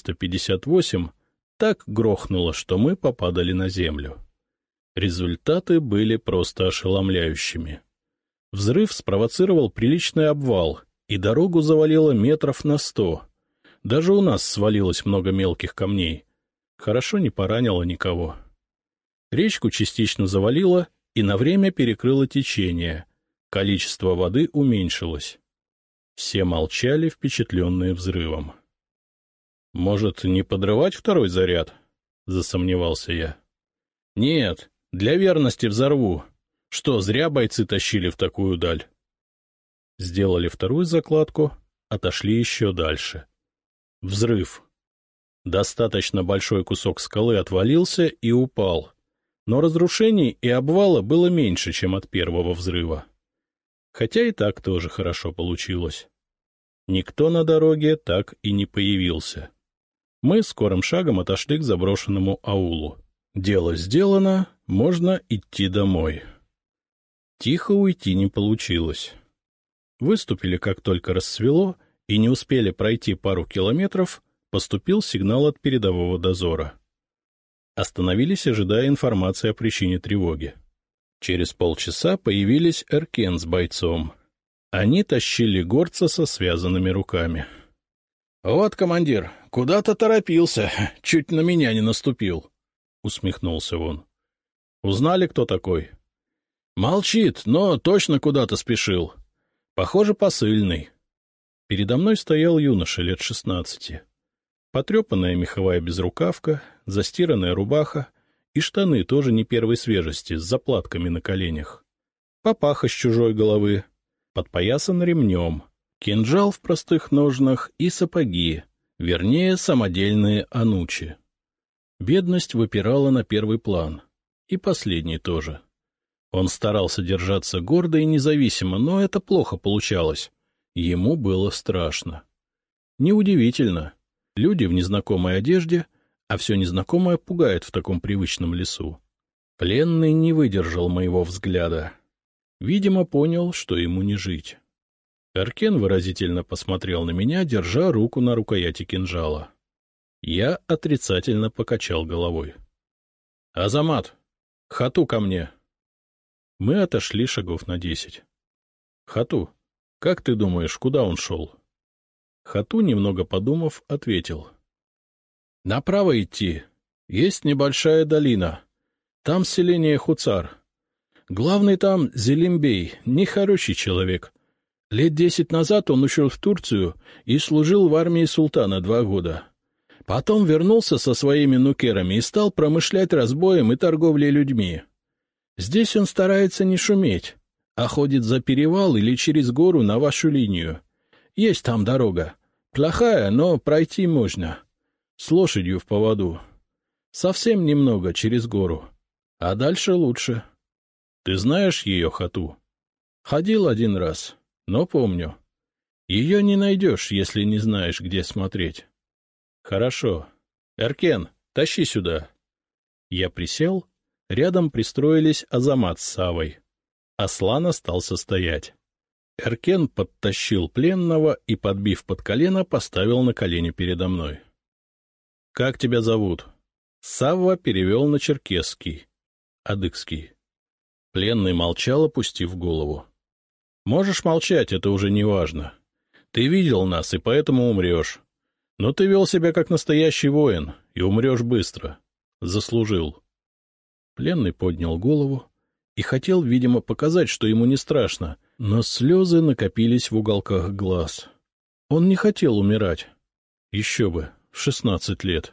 458 так грохнуло, что мы попадали на землю. Результаты были просто ошеломляющими. Взрыв спровоцировал приличный обвал, и дорогу завалило метров на 100. Даже у нас свалилось много мелких камней. Хорошо не поранило никого. Речку частично завалило и на время перекрыло течение. Количество воды уменьшилось. Все молчали, впечатленные взрывом. — Может, не подрывать второй заряд? — засомневался я. — Нет, для верности взорву. Что, зря бойцы тащили в такую даль? Сделали вторую закладку, отошли еще дальше. Взрыв. Достаточно большой кусок скалы отвалился и упал. Но разрушений и обвала было меньше, чем от первого взрыва. Хотя и так тоже хорошо получилось. Никто на дороге так и не появился. Мы скорым шагом отошли к заброшенному аулу. Дело сделано, можно идти домой. Тихо уйти не получилось. Выступили, как только рассвело, и не успели пройти пару километров, поступил сигнал от передового дозора. Остановились, ожидая информации о причине тревоги. Через полчаса появились Эркен с бойцом. Они тащили горца со связанными руками. — Вот, командир, куда-то торопился, чуть на меня не наступил, — усмехнулся он. — Узнали, кто такой? — Молчит, но точно куда-то спешил. Похоже, посыльный. Передо мной стоял юноша лет 16. Потрепанная меховая безрукавка, застиранная рубаха и штаны тоже не первой свежести, с заплатками на коленях. Папаха с чужой головы, подпоясан ремнем, кинжал в простых ножнах и сапоги, вернее, самодельные анучи. Бедность выпирала на первый план, и последний тоже. Он старался держаться гордо и независимо, но это плохо получалось. Ему было страшно. Неудивительно. Люди в незнакомой одежде, а все незнакомое пугает в таком привычном лесу. Пленный не выдержал моего взгляда. Видимо, понял, что ему не жить. Эркен выразительно посмотрел на меня, держа руку на рукояти кинжала. Я отрицательно покачал головой. — Азамат, Хату ко мне! Мы отошли шагов на 10. — Хату, как ты думаешь, куда он шел? Хату, немного подумав, ответил. — Направо идти. Есть небольшая долина. Там селение Хуцар. Главный там Зелимбей, нехороший человек. Лет 10 назад он ушел в Турцию и служил в армии султана 2 года. Потом вернулся со своими нукерами и стал промышлять разбоем и торговлей людьми. Здесь он старается не шуметь, а ходит за перевал или через гору на вашу линию. Есть там дорога. Плохая, но пройти можно. С лошадью в поводу. Совсем немного через гору. А дальше лучше. Ты знаешь ее, Хату? Ходил 1 раз, но помню. Ее не найдешь, если не знаешь, где смотреть. Хорошо. Эркен, тащи сюда. Я присел. Рядом пристроились Азамат с Савой. Аслан остался стоять. Эркен подтащил пленного и, подбив под колено, поставил на колени передо мной. — Как тебя зовут? Савва перевел на черкесский, адыгский. Пленный молчал, опустив голову. — Можешь молчать, это уже не важно. Ты видел нас, и поэтому умрешь. Но ты вел себя как настоящий воин, и умрешь быстро. Заслужил. Пленный поднял голову и хотел, видимо, показать, что ему не страшно, но слезы накопились в уголках глаз. Он не хотел умирать. Еще бы, в 16 лет.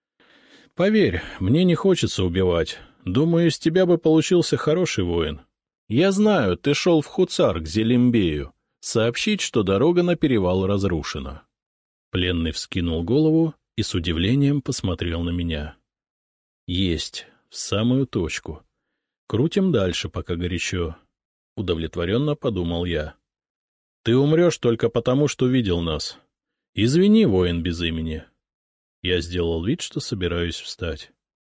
Поверь, мне не хочется убивать. Думаю, из тебя бы получился хороший воин. Я знаю, ты шел в Хуцар к Зелимбею, сообщить, что дорога на перевал разрушена. Пленный вскинул голову и с удивлением посмотрел на меня. Есть, в самую точку. Крутим дальше, пока горячо. Удовлетворенно подумал я. Ты умрешь только потому, что видел нас. Извини, воин без имени. Я сделал вид, что собираюсь встать.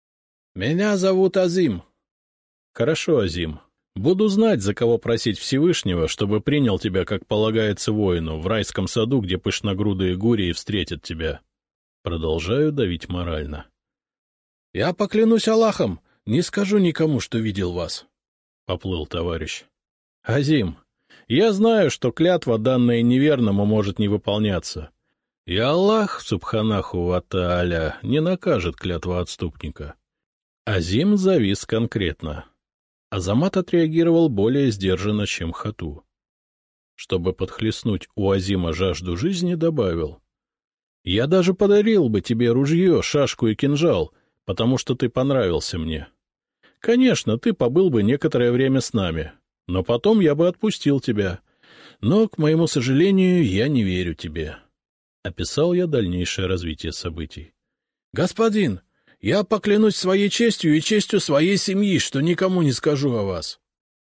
Меня зовут Азим. Хорошо, Азим. Буду знать, за кого просить Всевышнего, чтобы принял тебя, как полагается воину, в райском саду, где пышногрудые гурии встретят тебя. Продолжаю давить морально. — Я поклянусь Аллахом, не скажу никому, что видел вас, — поплыл товарищ. — Азим, я знаю, что клятва, данная неверному, может не выполняться. И Аллах, субханаху ва тааля, не накажет клятва отступника. Азим завис конкретно. Азамат отреагировал более сдержанно, чем Хату. Чтобы подхлестнуть у Азима жажду жизни, добавил. — Я даже подарил бы тебе ружье, шашку и кинжал, потому что ты понравился мне. Конечно, ты побыл бы некоторое время с нами, но потом я бы отпустил тебя. Но, к моему сожалению, я не верю тебе. Описал я дальнейшее развитие событий. — Господин! Я поклянусь своей честью и честью своей семьи, что никому не скажу о вас.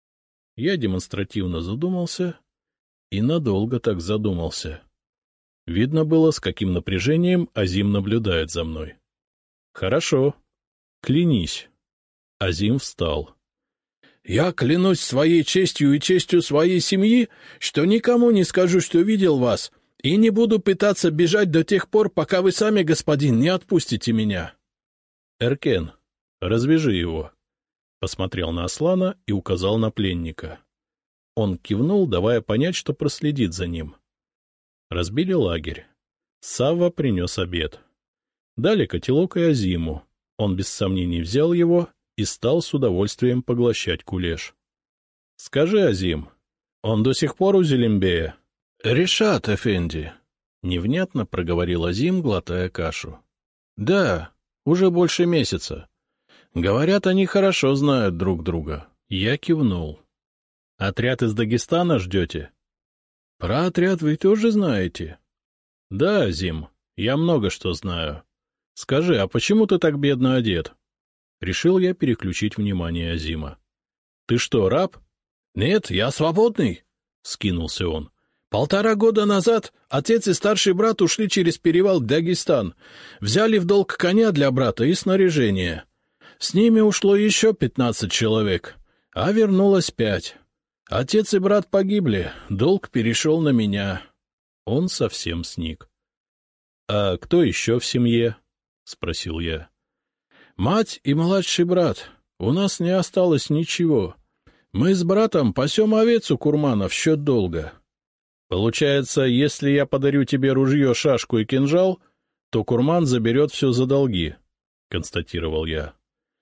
Я демонстративно задумался и надолго так задумался. Видно было, с каким напряжением Азим наблюдает за мной. — Хорошо. Клянись. Азим встал. — Я клянусь своей честью и честью своей семьи, что никому не скажу, что видел вас, и не буду пытаться бежать до тех пор, пока вы сами, господин, не отпустите меня. — Эркен, развяжи его. Посмотрел на Аслана и указал на пленника. Он кивнул, давая понять, что проследит за ним. Разбили лагерь. Савва принес обед. Дали котелок и Азиму. Он без сомнений взял его и стал с удовольствием поглощать кулеш. — Скажи, Азим, Он до сих пор у Зелимбея? — Решат, эфенди, — невнятно проговорил Азим, глотая кашу. — Да, уже больше месяца. Говорят, они хорошо знают друг друга. Я кивнул. — Отряд из Дагестана ждете? — Про отряд вы тоже знаете? — Да, Азим, я много что знаю. Скажи, а почему ты так бедно одет? Решил я переключить внимание Азима. — Ты что, раб? — Нет, я свободный, — вскинулся он. — 1,5 года назад отец и старший брат ушли через перевал в Дагестан, взяли в долг коня для брата и снаряжение. С ними ушло еще 15 человек, а вернулось 5. Отец и брат погибли, долг перешел на меня. Он совсем сник. — А кто еще в семье? — спросил я. — Мать и младший брат. У нас не осталось ничего. Мы с братом пасем овец у Курмана в счет долга. Получается, если я подарю тебе ружье, шашку и кинжал, то Курман заберет все за долги, — констатировал я.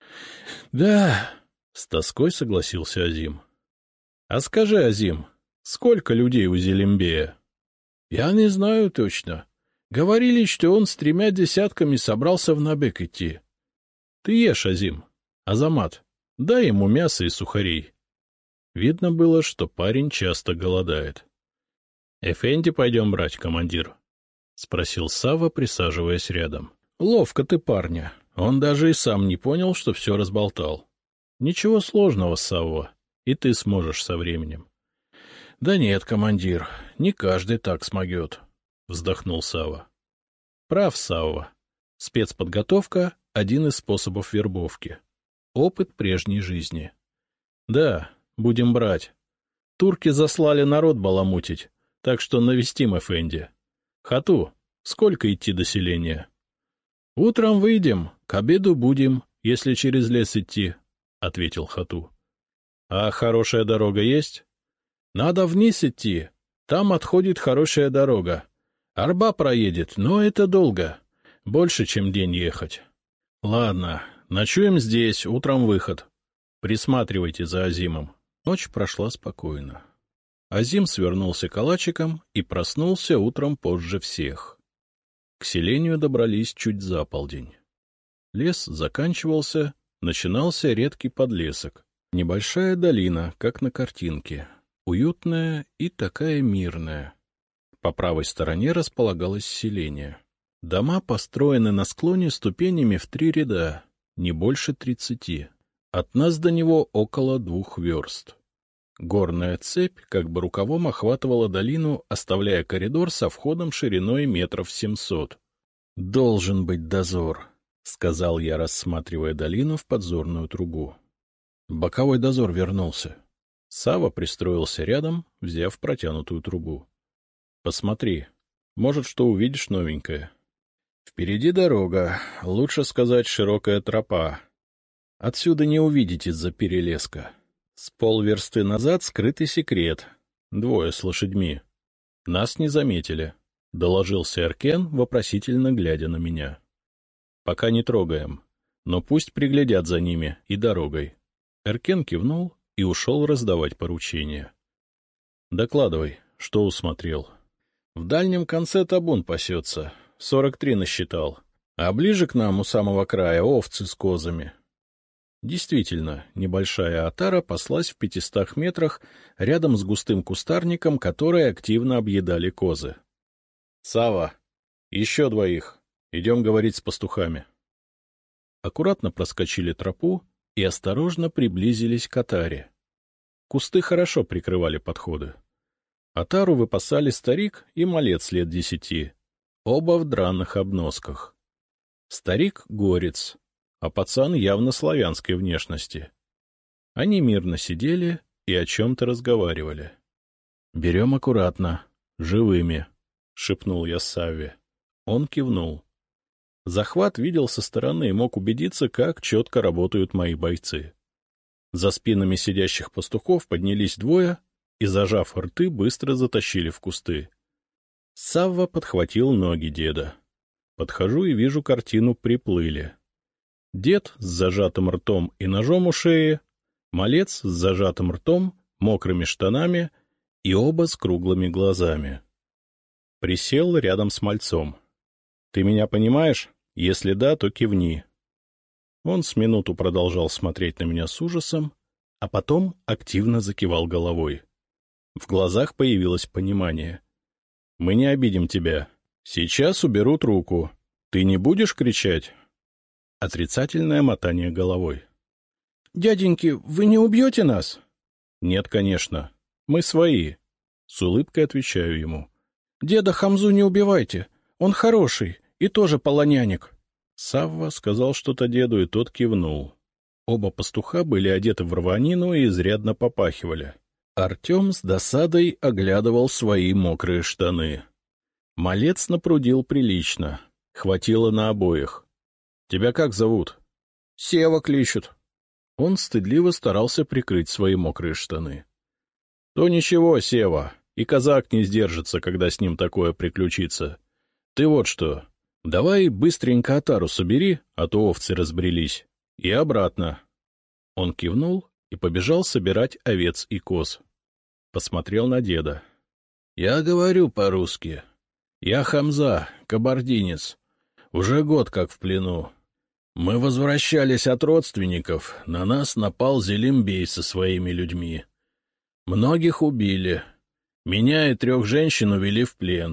— Да, — с тоской согласился Азим. — А скажи, Азим, сколько людей у Зелимбея? — Я не знаю точно. Говорили, что он с 3 десятками собрался в набег идти. — Ты ешь, Азим. Азамат, дай ему мясо и сухарей. Видно было, что парень часто голодает. — Эфенди пойдем брать, командир? — спросил Савва, присаживаясь рядом. — Ловко ты, парня. Он даже и сам не понял, что все разболтал. — Ничего сложного, Савва, и ты сможешь со временем. — Да нет, командир, не каждый так смогет, — вздохнул Савва. — Прав, Савва. Спецподготовка — один из способов вербовки. Опыт прежней жизни. Да, будем брать. Турки заслали народ баламутить, так что навестим эфенди. Хату, сколько идти до селения? — Утром выйдем, к обеду будем, если через лес идти, — ответил Хату. — А хорошая дорога есть? — Надо вниз идти, там отходит хорошая дорога. Арба проедет, но это долго, больше, чем день ехать. — Ладно, ночуем здесь, утром выход. Присматривайте за Азимом. Ночь прошла спокойно. Азим свернулся калачиком и проснулся утром позже всех. К селению добрались чуть за полдень. Лес заканчивался, начинался редкий подлесок. Небольшая долина, как на картинке, уютная и такая мирная. По правой стороне располагалось селение. Дома построены на склоне ступенями в 3 ряда, не больше 30. От нас до него около 2 верст. Горная цепь как бы рукавом охватывала долину, оставляя коридор со входом шириной 700 метров. — Должен быть дозор, — сказал я, рассматривая долину в подзорную трубу. Боковой дозор вернулся. Савва пристроился рядом, взяв протянутую трубу. — Посмотри, может, что увидишь новенькое. Впереди дорога, лучше сказать, широкая тропа. Отсюда не увидеть из-за перелеска. С полверсты назад скрытый секрет. 2 с лошадьми. Нас не заметили, — доложился Эркен, вопросительно глядя на меня. — Пока не трогаем, но пусть приглядят за ними и дорогой. Эркен кивнул и ушел раздавать поручения. — Докладывай, что усмотрел. — В дальнем конце табун пасется, 43 насчитал, а ближе к нам у самого края овцы с козами. Действительно, небольшая отара паслась в 500 метрах рядом с густым кустарником, который активно объедали козы. — Сава, еще 2. Идем говорить с пастухами. Аккуратно проскочили тропу и осторожно приблизились к отаре. Кусты хорошо прикрывали подходы. Отару выпасали старик и малец лет 10, оба в драных обносках. Старик — горец, а пацан явно славянской внешности. Они мирно сидели и о чем-то разговаривали. — Берем аккуратно, живыми, — шепнул я Савве. Он кивнул. Захват видел со стороны и мог убедиться, как четко работают мои бойцы. За спинами сидящих пастухов поднялись 2 и, зажав рты, быстро затащили в кусты. Савва подхватил ноги деда. Подхожу и вижу картину: приплыли. Дед с зажатым ртом и ножом у шеи, малец с зажатым ртом, мокрыми штанами И оба с круглыми глазами. Присел рядом с мальцом. — Ты меня понимаешь? Если да, то кивни. Он с минуту продолжал смотреть на меня с ужасом, а потом активно закивал головой. В глазах появилось понимание. — Мы не обидим тебя. Сейчас уберут руку. Ты не будешь кричать? Отрицательное мотание головой. — Дяденьки, вы не убьете нас? — Нет, конечно. Мы свои. С улыбкой отвечаю ему. — Деда Хамзу не убивайте. Он хороший и тоже полоняник. Савва сказал что-то деду, и тот кивнул. Оба пастуха были одеты в рванину и изрядно попахивали. Артем с досадой оглядывал свои мокрые штаны. Малец напрудил прилично. Хватило на обоих. — Тебя как зовут? — Сева кличут. Он стыдливо старался прикрыть свои мокрые штаны. — То ничего, Сева, и казак не сдержится, когда с ним такое приключится. Ты вот что, давай быстренько отару собери, а то овцы разбрелись, и обратно. Он кивнул и побежал собирать овец и коз. Посмотрел на деда. — Я говорю по-русски. Я Хамза, кабардинец. Уже год как в плену. Мы возвращались от родственников, на нас напал Зелимбей со своими людьми. Многих убили. Меня и 3 женщин увели в плен.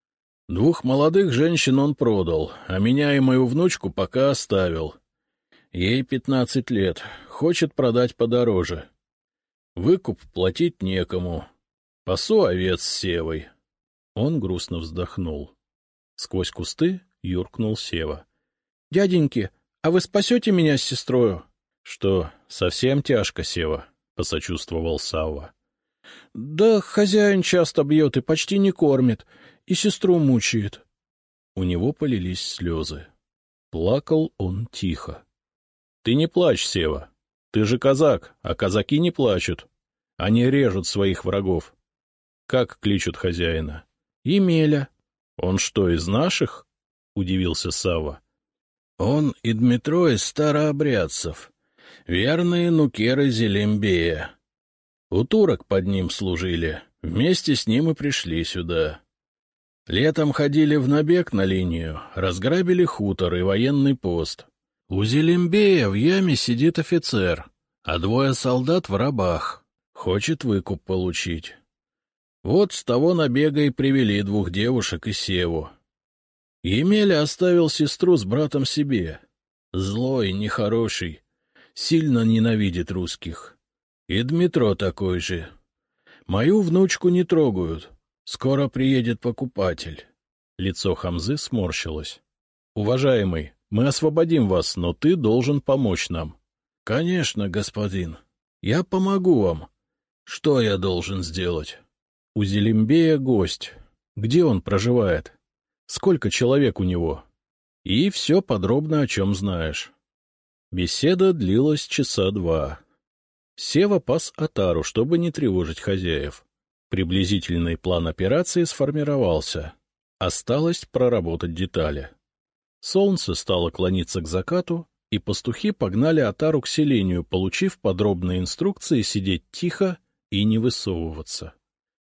2 молодых женщин он продал, а меня и мою внучку пока оставил. Ей 15 лет, хочет продать подороже. Выкуп платить некому. Пасу овец с Севой. Он грустно вздохнул. Сквозь кусты юркнул Сева. — Дяденьки, а вы спасете меня с сестрою? — Что, совсем тяжко, Сева? — посочувствовал Савва. — Да хозяин часто бьет и почти не кормит, и сестру мучает. У него полились слезы. Плакал он тихо. — Ты не плачь, Сева. Ты же казак, а казаки не плачут. Они режут своих врагов. Как кличут хозяина? — Емеля. — Он что, из наших? — удивился Савва. — Он и Дмитро из старообрядцев. Верные нукеры Зелимбея. У турок под ним служили, вместе с ним и пришли сюда. Летом ходили в набег на линию, разграбили хутор и военный пост. У Зелимбея в яме сидит офицер, а 2 солдат в рабах. Хочет выкуп получить. Вот с того набега и привели 2 девушек и Севу. Емеля оставил сестру с братом себе. Злой, нехороший, сильно ненавидит русских. И Дмитро такой же. Мою внучку не трогают. Скоро приедет покупатель. Лицо Хамзы сморщилось. — Уважаемый, мы освободим вас, но ты должен помочь нам. — Конечно, господин. Я помогу вам. Что я должен сделать? — У Зелимбея гость. Где он проживает? Сколько человек у него? И все подробно, о чем знаешь. Беседа длилась часа 2. Сева пас отару, чтобы не тревожить хозяев. Приблизительный план операции сформировался. Осталось проработать детали. Солнце стало клониться к закату, и пастухи погнали отару к селению, получив подробные инструкции сидеть тихо и не высовываться.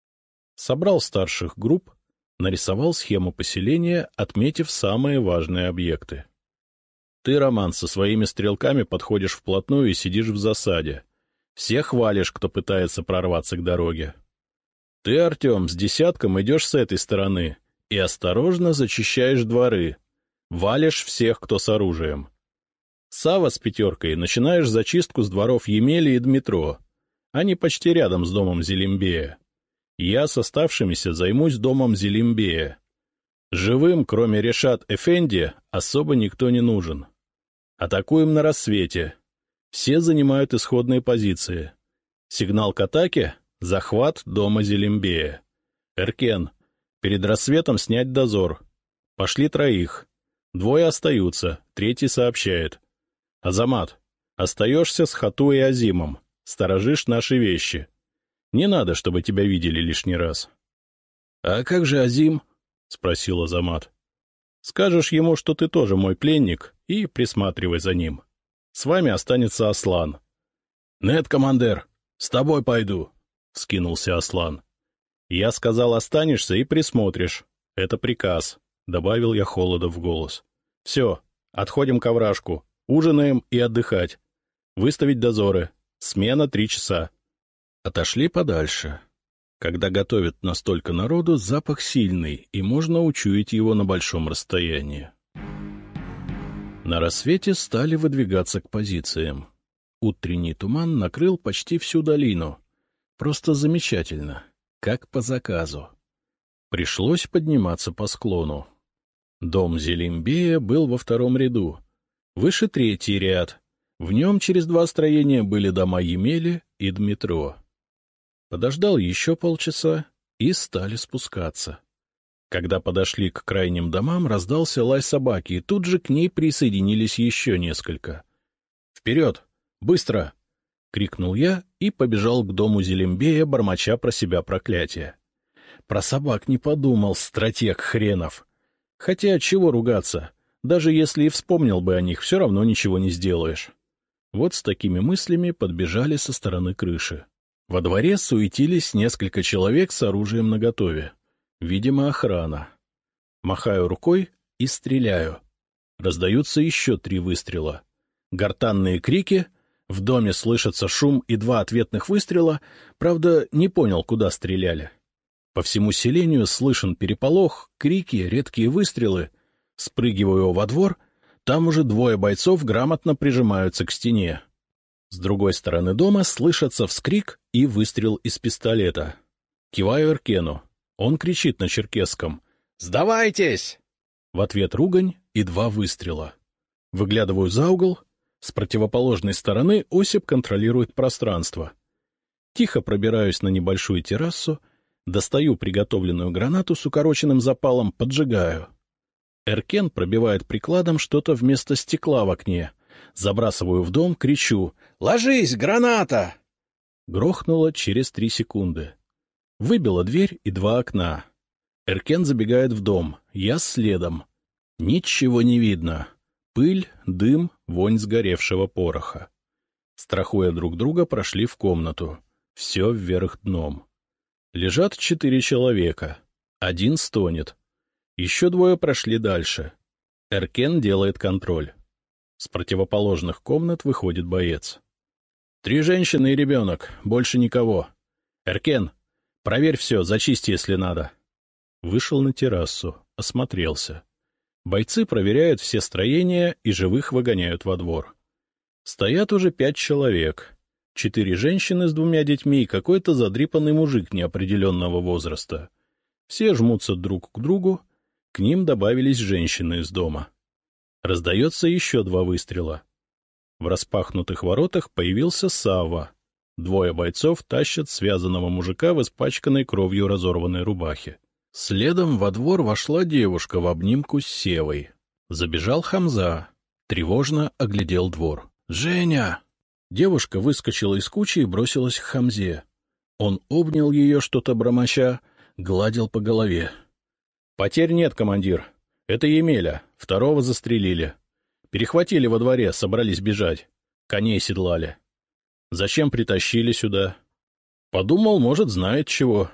Собрал старших групп, нарисовал схему поселения, отметив самые важные объекты. Ты, Роман, со своими стрелками подходишь вплотную и сидишь в засаде. Всех валишь, кто пытается прорваться к дороге. Ты, Артем, с десятком идешь с этой стороны и осторожно зачищаешь дворы. Валишь всех, кто с оружием. Сава с 5 начинаешь зачистку с дворов Емели и Дмитро. Они почти рядом с домом Зелимбея. Я с оставшимися займусь домом Зелимбея. Живым, кроме Решат Эфенди, особо никто не нужен. Атакуем на рассвете. Все занимают исходные позиции. Сигнал к атаке — захват дома Зелимбея. Эркен, перед рассветом снять дозор. Пошли 3. 2 остаются, 3 сообщает. Азамат, остаешься с Хату и Азимом, сторожишь наши вещи. Не надо, чтобы тебя видели лишний раз. — А как же Азим? — спросил Азамат. — Скажешь ему, что ты тоже мой пленник, и присматривай за ним. С вами останется Аслан. — Нет, командир, с тобой пойду, — вскинулся Аслан. Я сказал, останешься и присмотришь. Это приказ, — добавил я холода в голос. Все, отходим к овражку, ужинаем и отдыхать. Выставить дозоры. Смена 3 часа. Отошли подальше. Когда готовят настолько народу, запах сильный, и можно учуять его на большом расстоянии. На рассвете стали выдвигаться к позициям. Утренний туман накрыл почти всю долину. Просто замечательно, как по заказу. Пришлось подниматься по склону. Дом Зелимбея был во 2-м ряду. Выше 3-й ряд. В нем через 2 строения были дома Емели и Дмитро. Подождал еще полчаса, и стали спускаться. Когда подошли к крайним домам, раздался лай собаки, и тут же к ней присоединились еще несколько. «Вперед! Быстро!» — крикнул я и побежал к дому Зелимбея, бормоча про себя проклятие. Про собак не подумал, стратег хренов. Хотя чего ругаться? Даже если и вспомнил бы о них, все равно ничего не сделаешь. Вот с такими мыслями подбежали со стороны крыши. Во дворе суетились несколько человек с оружием наготове. Видимо, охрана. Махаю рукой и стреляю. Раздаются еще 3 выстрела. Гортанные крики, в доме слышится шум и 2 ответных выстрела, правда, не понял, куда стреляли. По всему селению слышен переполох, крики, редкие выстрелы. Спрыгиваю во двор, там уже 2 бойцов грамотно прижимаются к стене. С другой стороны дома слышится вскрик и выстрел из пистолета. Киваю Эркену. Он кричит на черкесском: «Сдавайтесь!» В ответ ругань и 2 выстрела. Выглядываю за угол. С противоположной стороны Осип контролирует пространство. Тихо пробираюсь на небольшую террасу, достаю приготовленную гранату с укороченным запалом, поджигаю. Эркен пробивает прикладом что-то вместо стекла в окне. Забрасываю в дом, кричу: «Ложись, граната!» Грохнуло через 3 секунды. Выбила дверь и 2 окна. Эркен забегает в дом, я следом. Ничего не видно. Пыль, дым, вонь сгоревшего пороха. Страхуя друг друга, прошли в комнату. Все вверх дном. Лежат 4 человека. 1 стонет. Еще 2 прошли дальше. Эркен делает контроль. С противоположных комнат выходит боец. 3 женщины и ребенок, больше никого. Эркен, проверь все, зачисти, если надо. Вышел на террасу, осмотрелся. Бойцы проверяют все строения и живых выгоняют во двор. Стоят уже 5 человек. 4 женщины с 2 детьми и какой-то задрипанный мужик неопределенного возраста. Все жмутся друг к другу, к ним добавились женщины из дома. Раздается еще 2 выстрела. В распахнутых воротах появился Савва. 2 бойцов тащат связанного мужика в испачканной кровью разорванной рубахе. Следом во двор вошла девушка в обнимку с Севой. Забежал Хамза. Тревожно оглядел двор. «Женя!» Девушка выскочила из кучи и бросилась к Хамзе. Он обнял ее, что-то бормоча, гладил по голове. «Потерь нет, командир. Это Емеля. 2-го застрелили. Перехватили во дворе, собрались бежать. Коней седлали. Зачем притащили сюда? Подумал, может, знает чего».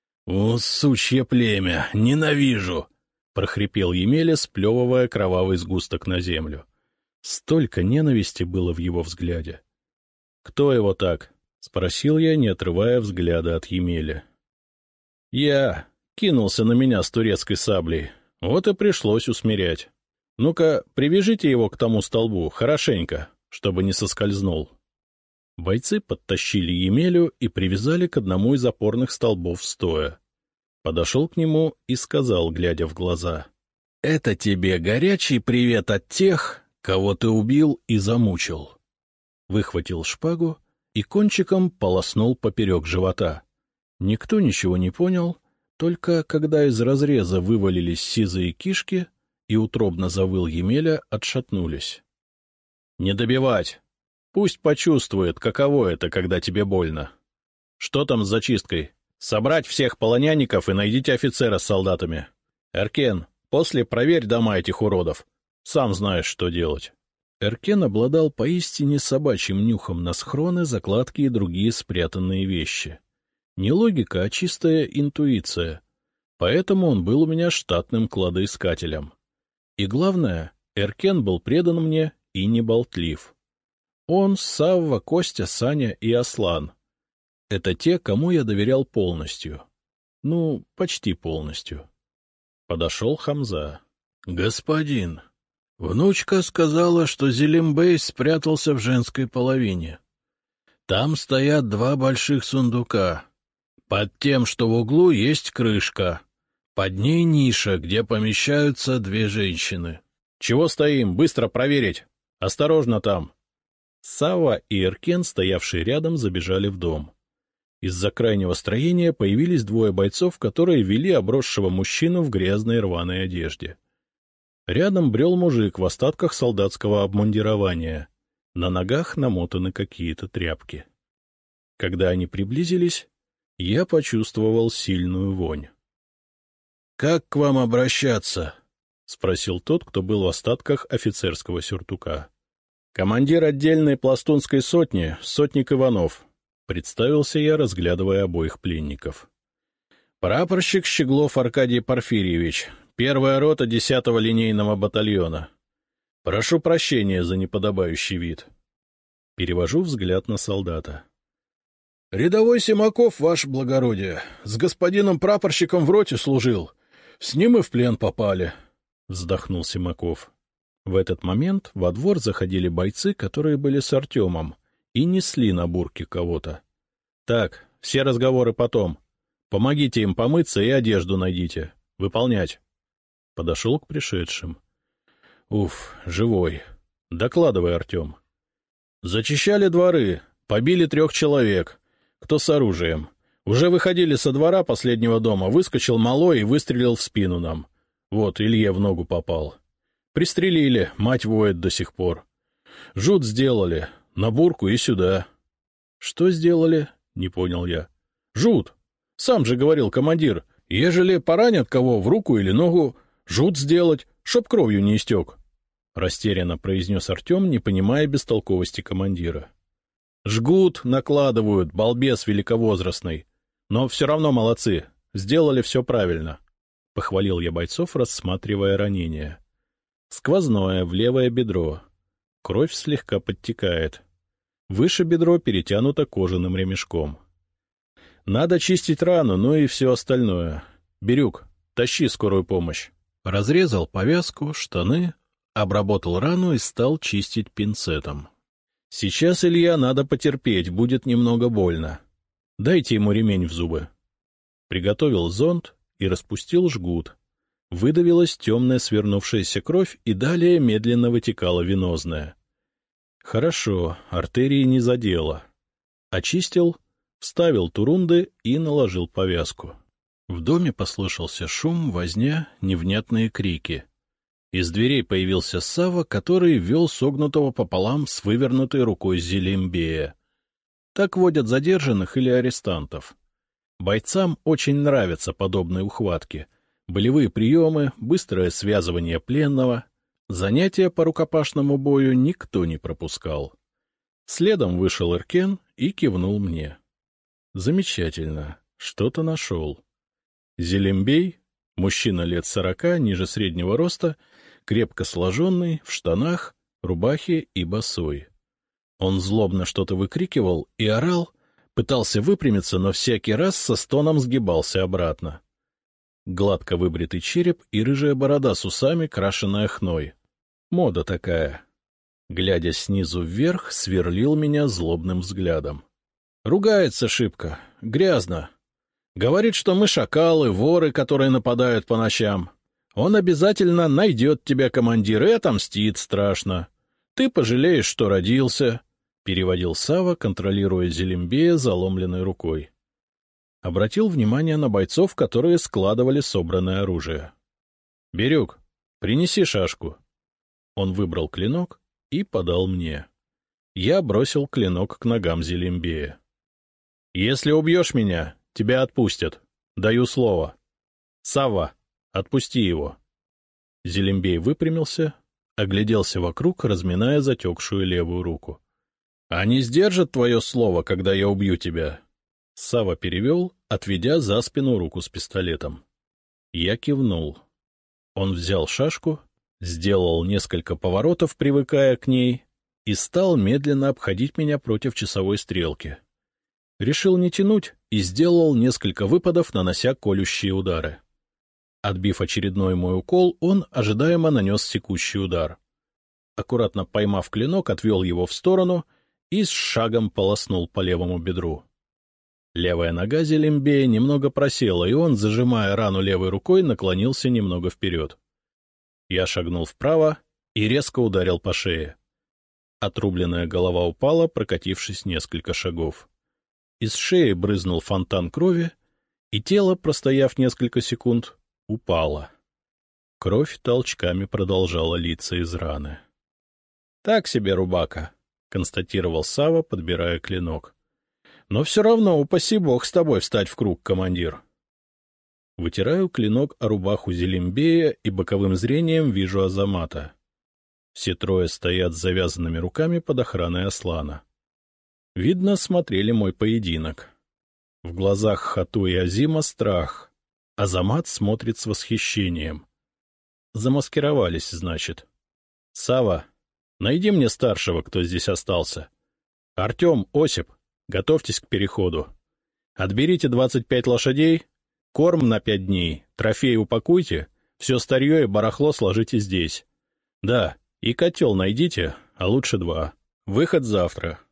«О, сучье племя! Ненавижу!» — прохрипел Емеля, сплевывая кровавый сгусток на землю. Столько ненависти было в его взгляде. «Кто его так?» — спросил я, не отрывая взгляда от Емеля. «Я. Кинулся на меня с турецкой саблей. Вот и пришлось усмирять. Ну-ка, привяжите его к тому столбу, хорошенько, чтобы не соскользнул». Бойцы подтащили Емелю и привязали к одному из опорных столбов стоя. Подошел к нему и сказал, глядя в глаза: «Это тебе горячий привет от тех, кого ты убил и замучил». Выхватил шпагу и кончиком полоснул поперек живота. Никто ничего не понял, только когда из разреза вывалились сизые кишки и утробно завыл Емеля, отшатнулись. «Не добивать! Пусть почувствует, каково это, когда тебе больно. Что там с зачисткой? Собрать всех полонянников и найдите офицера с солдатами. Эркен, после проверь дома этих уродов. Сам знаешь, что делать». Эркен обладал поистине собачьим нюхом на схроны, закладки и другие спрятанные вещи. Не логика, а чистая интуиция. Поэтому он был у меня штатным кладоискателем. И главное, Эркен был предан мне и не болтлив. Он, Савва, Костя, Саня и Аслан. Это те, кому я доверял полностью. Ну, почти полностью. Подошел Хамза. — Господин, внучка сказала, что Зелимбей спрятался в женской половине. Там стоят 2 больших сундука. Под тем, что в углу, есть крышка. Под ней ниша, где помещаются 2 женщины. — Чего стоим? Быстро проверить! Осторожно там! Савва и Эркен, стоявшие рядом, забежали в дом. Из-за крайнего строения появились 2 бойцов, которые вели обросшего мужчину в грязной рваной одежде. Рядом брел мужик в остатках солдатского обмундирования. На ногах намотаны какие-то тряпки. Когда они приблизились, я почувствовал сильную вонь. — Как к вам обращаться? — спросил тот, кто был в остатках офицерского сюртука. — Командир отдельной пластунской сотни, сотник Иванов. Представился я, разглядывая обоих пленников. — Прапорщик Щеглов Аркадий Порфирьевич, 1-я рота 10-го линейного батальона. Прошу прощения за неподобающий вид. Перевожу взгляд на солдата. — Рядовой Симаков, ваше благородие, с господином прапорщиком в роте служил. С ним и в плен попали, — вздохнул Симаков. В этот момент во двор заходили бойцы, которые были с Артемом, и несли на бурке кого-то. — Так, все разговоры потом. Помогите им помыться и одежду найдите. Выполнять. Подошел к пришедшим. — Уф, живой. Докладывай, Артем. — Зачищали дворы, побили 3 человек. Кто с оружием. Уже выходили со двора последнего дома, выскочил малой и выстрелил в спину нам. Вот, Илье в ногу попал. Пристрелили, мать воет до сих пор. Жут сделали. На бурку и сюда. — Что сделали? — не понял я. — Жут. Сам же говорил командир, ежели поранят кого в руку или ногу, жут сделать, чтоб кровью не истек. Растерянно произнес Артем, не понимая бестолковости командира. — Жгут, накладывают, балбес великовозрастный. Но все равно молодцы, сделали все правильно. Похвалил я бойцов, рассматривая ранения. Сквозное, в левое бедро. Кровь слегка подтекает. Выше бедро перетянуто кожаным ремешком. Надо чистить рану, ну и все остальное. Бирюк, тащи скорую помощь. Разрезал повязку, штаны, обработал рану и стал чистить пинцетом. Сейчас, Илья, надо потерпеть, будет немного больно. Дайте ему ремень в зубы. Приготовил зонт и распустил жгут. Выдавилась темная свернувшаяся кровь, и далее медленно вытекала венозная. Хорошо, артерии не задело. Очистил, вставил турунды и наложил повязку. В доме послышался шум, возня, невнятные крики. Из дверей появился Савва, который вел согнутого пополам с вывернутой рукой Зелимбея. Так водят задержанных или арестантов. Бойцам очень нравятся подобные ухватки. Болевые приемы, быстрое связывание пленного. Занятия по рукопашному бою никто не пропускал. Следом вышел Эркен и кивнул мне. Замечательно, что-то нашел. Зелимбей, мужчина лет 40, ниже среднего роста, крепко сложенный, в штанах, рубахе и босой. Он злобно что-то выкрикивал и орал, пытался выпрямиться, но всякий раз со стоном сгибался обратно. Гладко выбритый череп и рыжая борода с усами, крашеная хной. Мода такая. Глядя снизу вверх, сверлил меня злобным взглядом. Ругается шибко, грязно. Говорит, что мы шакалы, воры, которые нападают по ночам. Он обязательно найдет тебя, командир, и отомстит страшно. Ты пожалеешь, что родился, — переводил Савва, контролируя Зелимбея заломленной рукой. Обратил внимание на бойцов, которые складывали собранное оружие. — Бирюк, принеси шашку. Он выбрал клинок и подал мне. Я бросил клинок к ногам Зелимбея. — Если убьешь меня, тебя отпустят. Даю слово. Савва, отпусти его. Зелимбей выпрямился, огляделся вокруг, разминая затекшую левую руку. — Они сдержат твое слово, когда я убью тебя? Сава перевел, отведя за спину руку с пистолетом. Я кивнул. Он взял шашку, сделал несколько поворотов, привыкая к ней, и стал медленно обходить меня против часовой стрелки. Решил не тянуть и сделал несколько выпадов, нанося колющие удары. Отбив очередной мой укол, он ожидаемо нанес секущий удар. Аккуратно поймав клинок, отвел его в сторону и с шагом полоснул по левому бедру. Левая нога Зелимбея немного просела, и он, зажимая рану левой рукой, наклонился немного вперед. Я шагнул вправо и резко ударил по шее. Отрубленная голова упала, прокатившись несколько шагов. Из шеи брызнул фонтан крови, и тело, простояв несколько секунд, упало. Кровь толчками продолжала литься из раны. — Так себе, рубака, — констатировал Сава, подбирая клинок. — Но все равно, упаси бог, с тобой встать в круг, командир. Вытираю клинок о рубаху Зелимбея и боковым зрением вижу Азамата. Все трое стоят с завязанными руками под охраной Аслана. Видно, смотрели мой поединок. В глазах Хату и Азима страх. Азамат смотрит с восхищением. Замаскировались, значит. — Сава, найди мне старшего, кто здесь остался. Артем, Осип, готовьтесь к переходу. Отберите 25 лошадей, корм на 5 дней, трофеи упакуйте, все старье и барахло сложите здесь. Да, и котел найдите, а лучше 2. Выход завтра.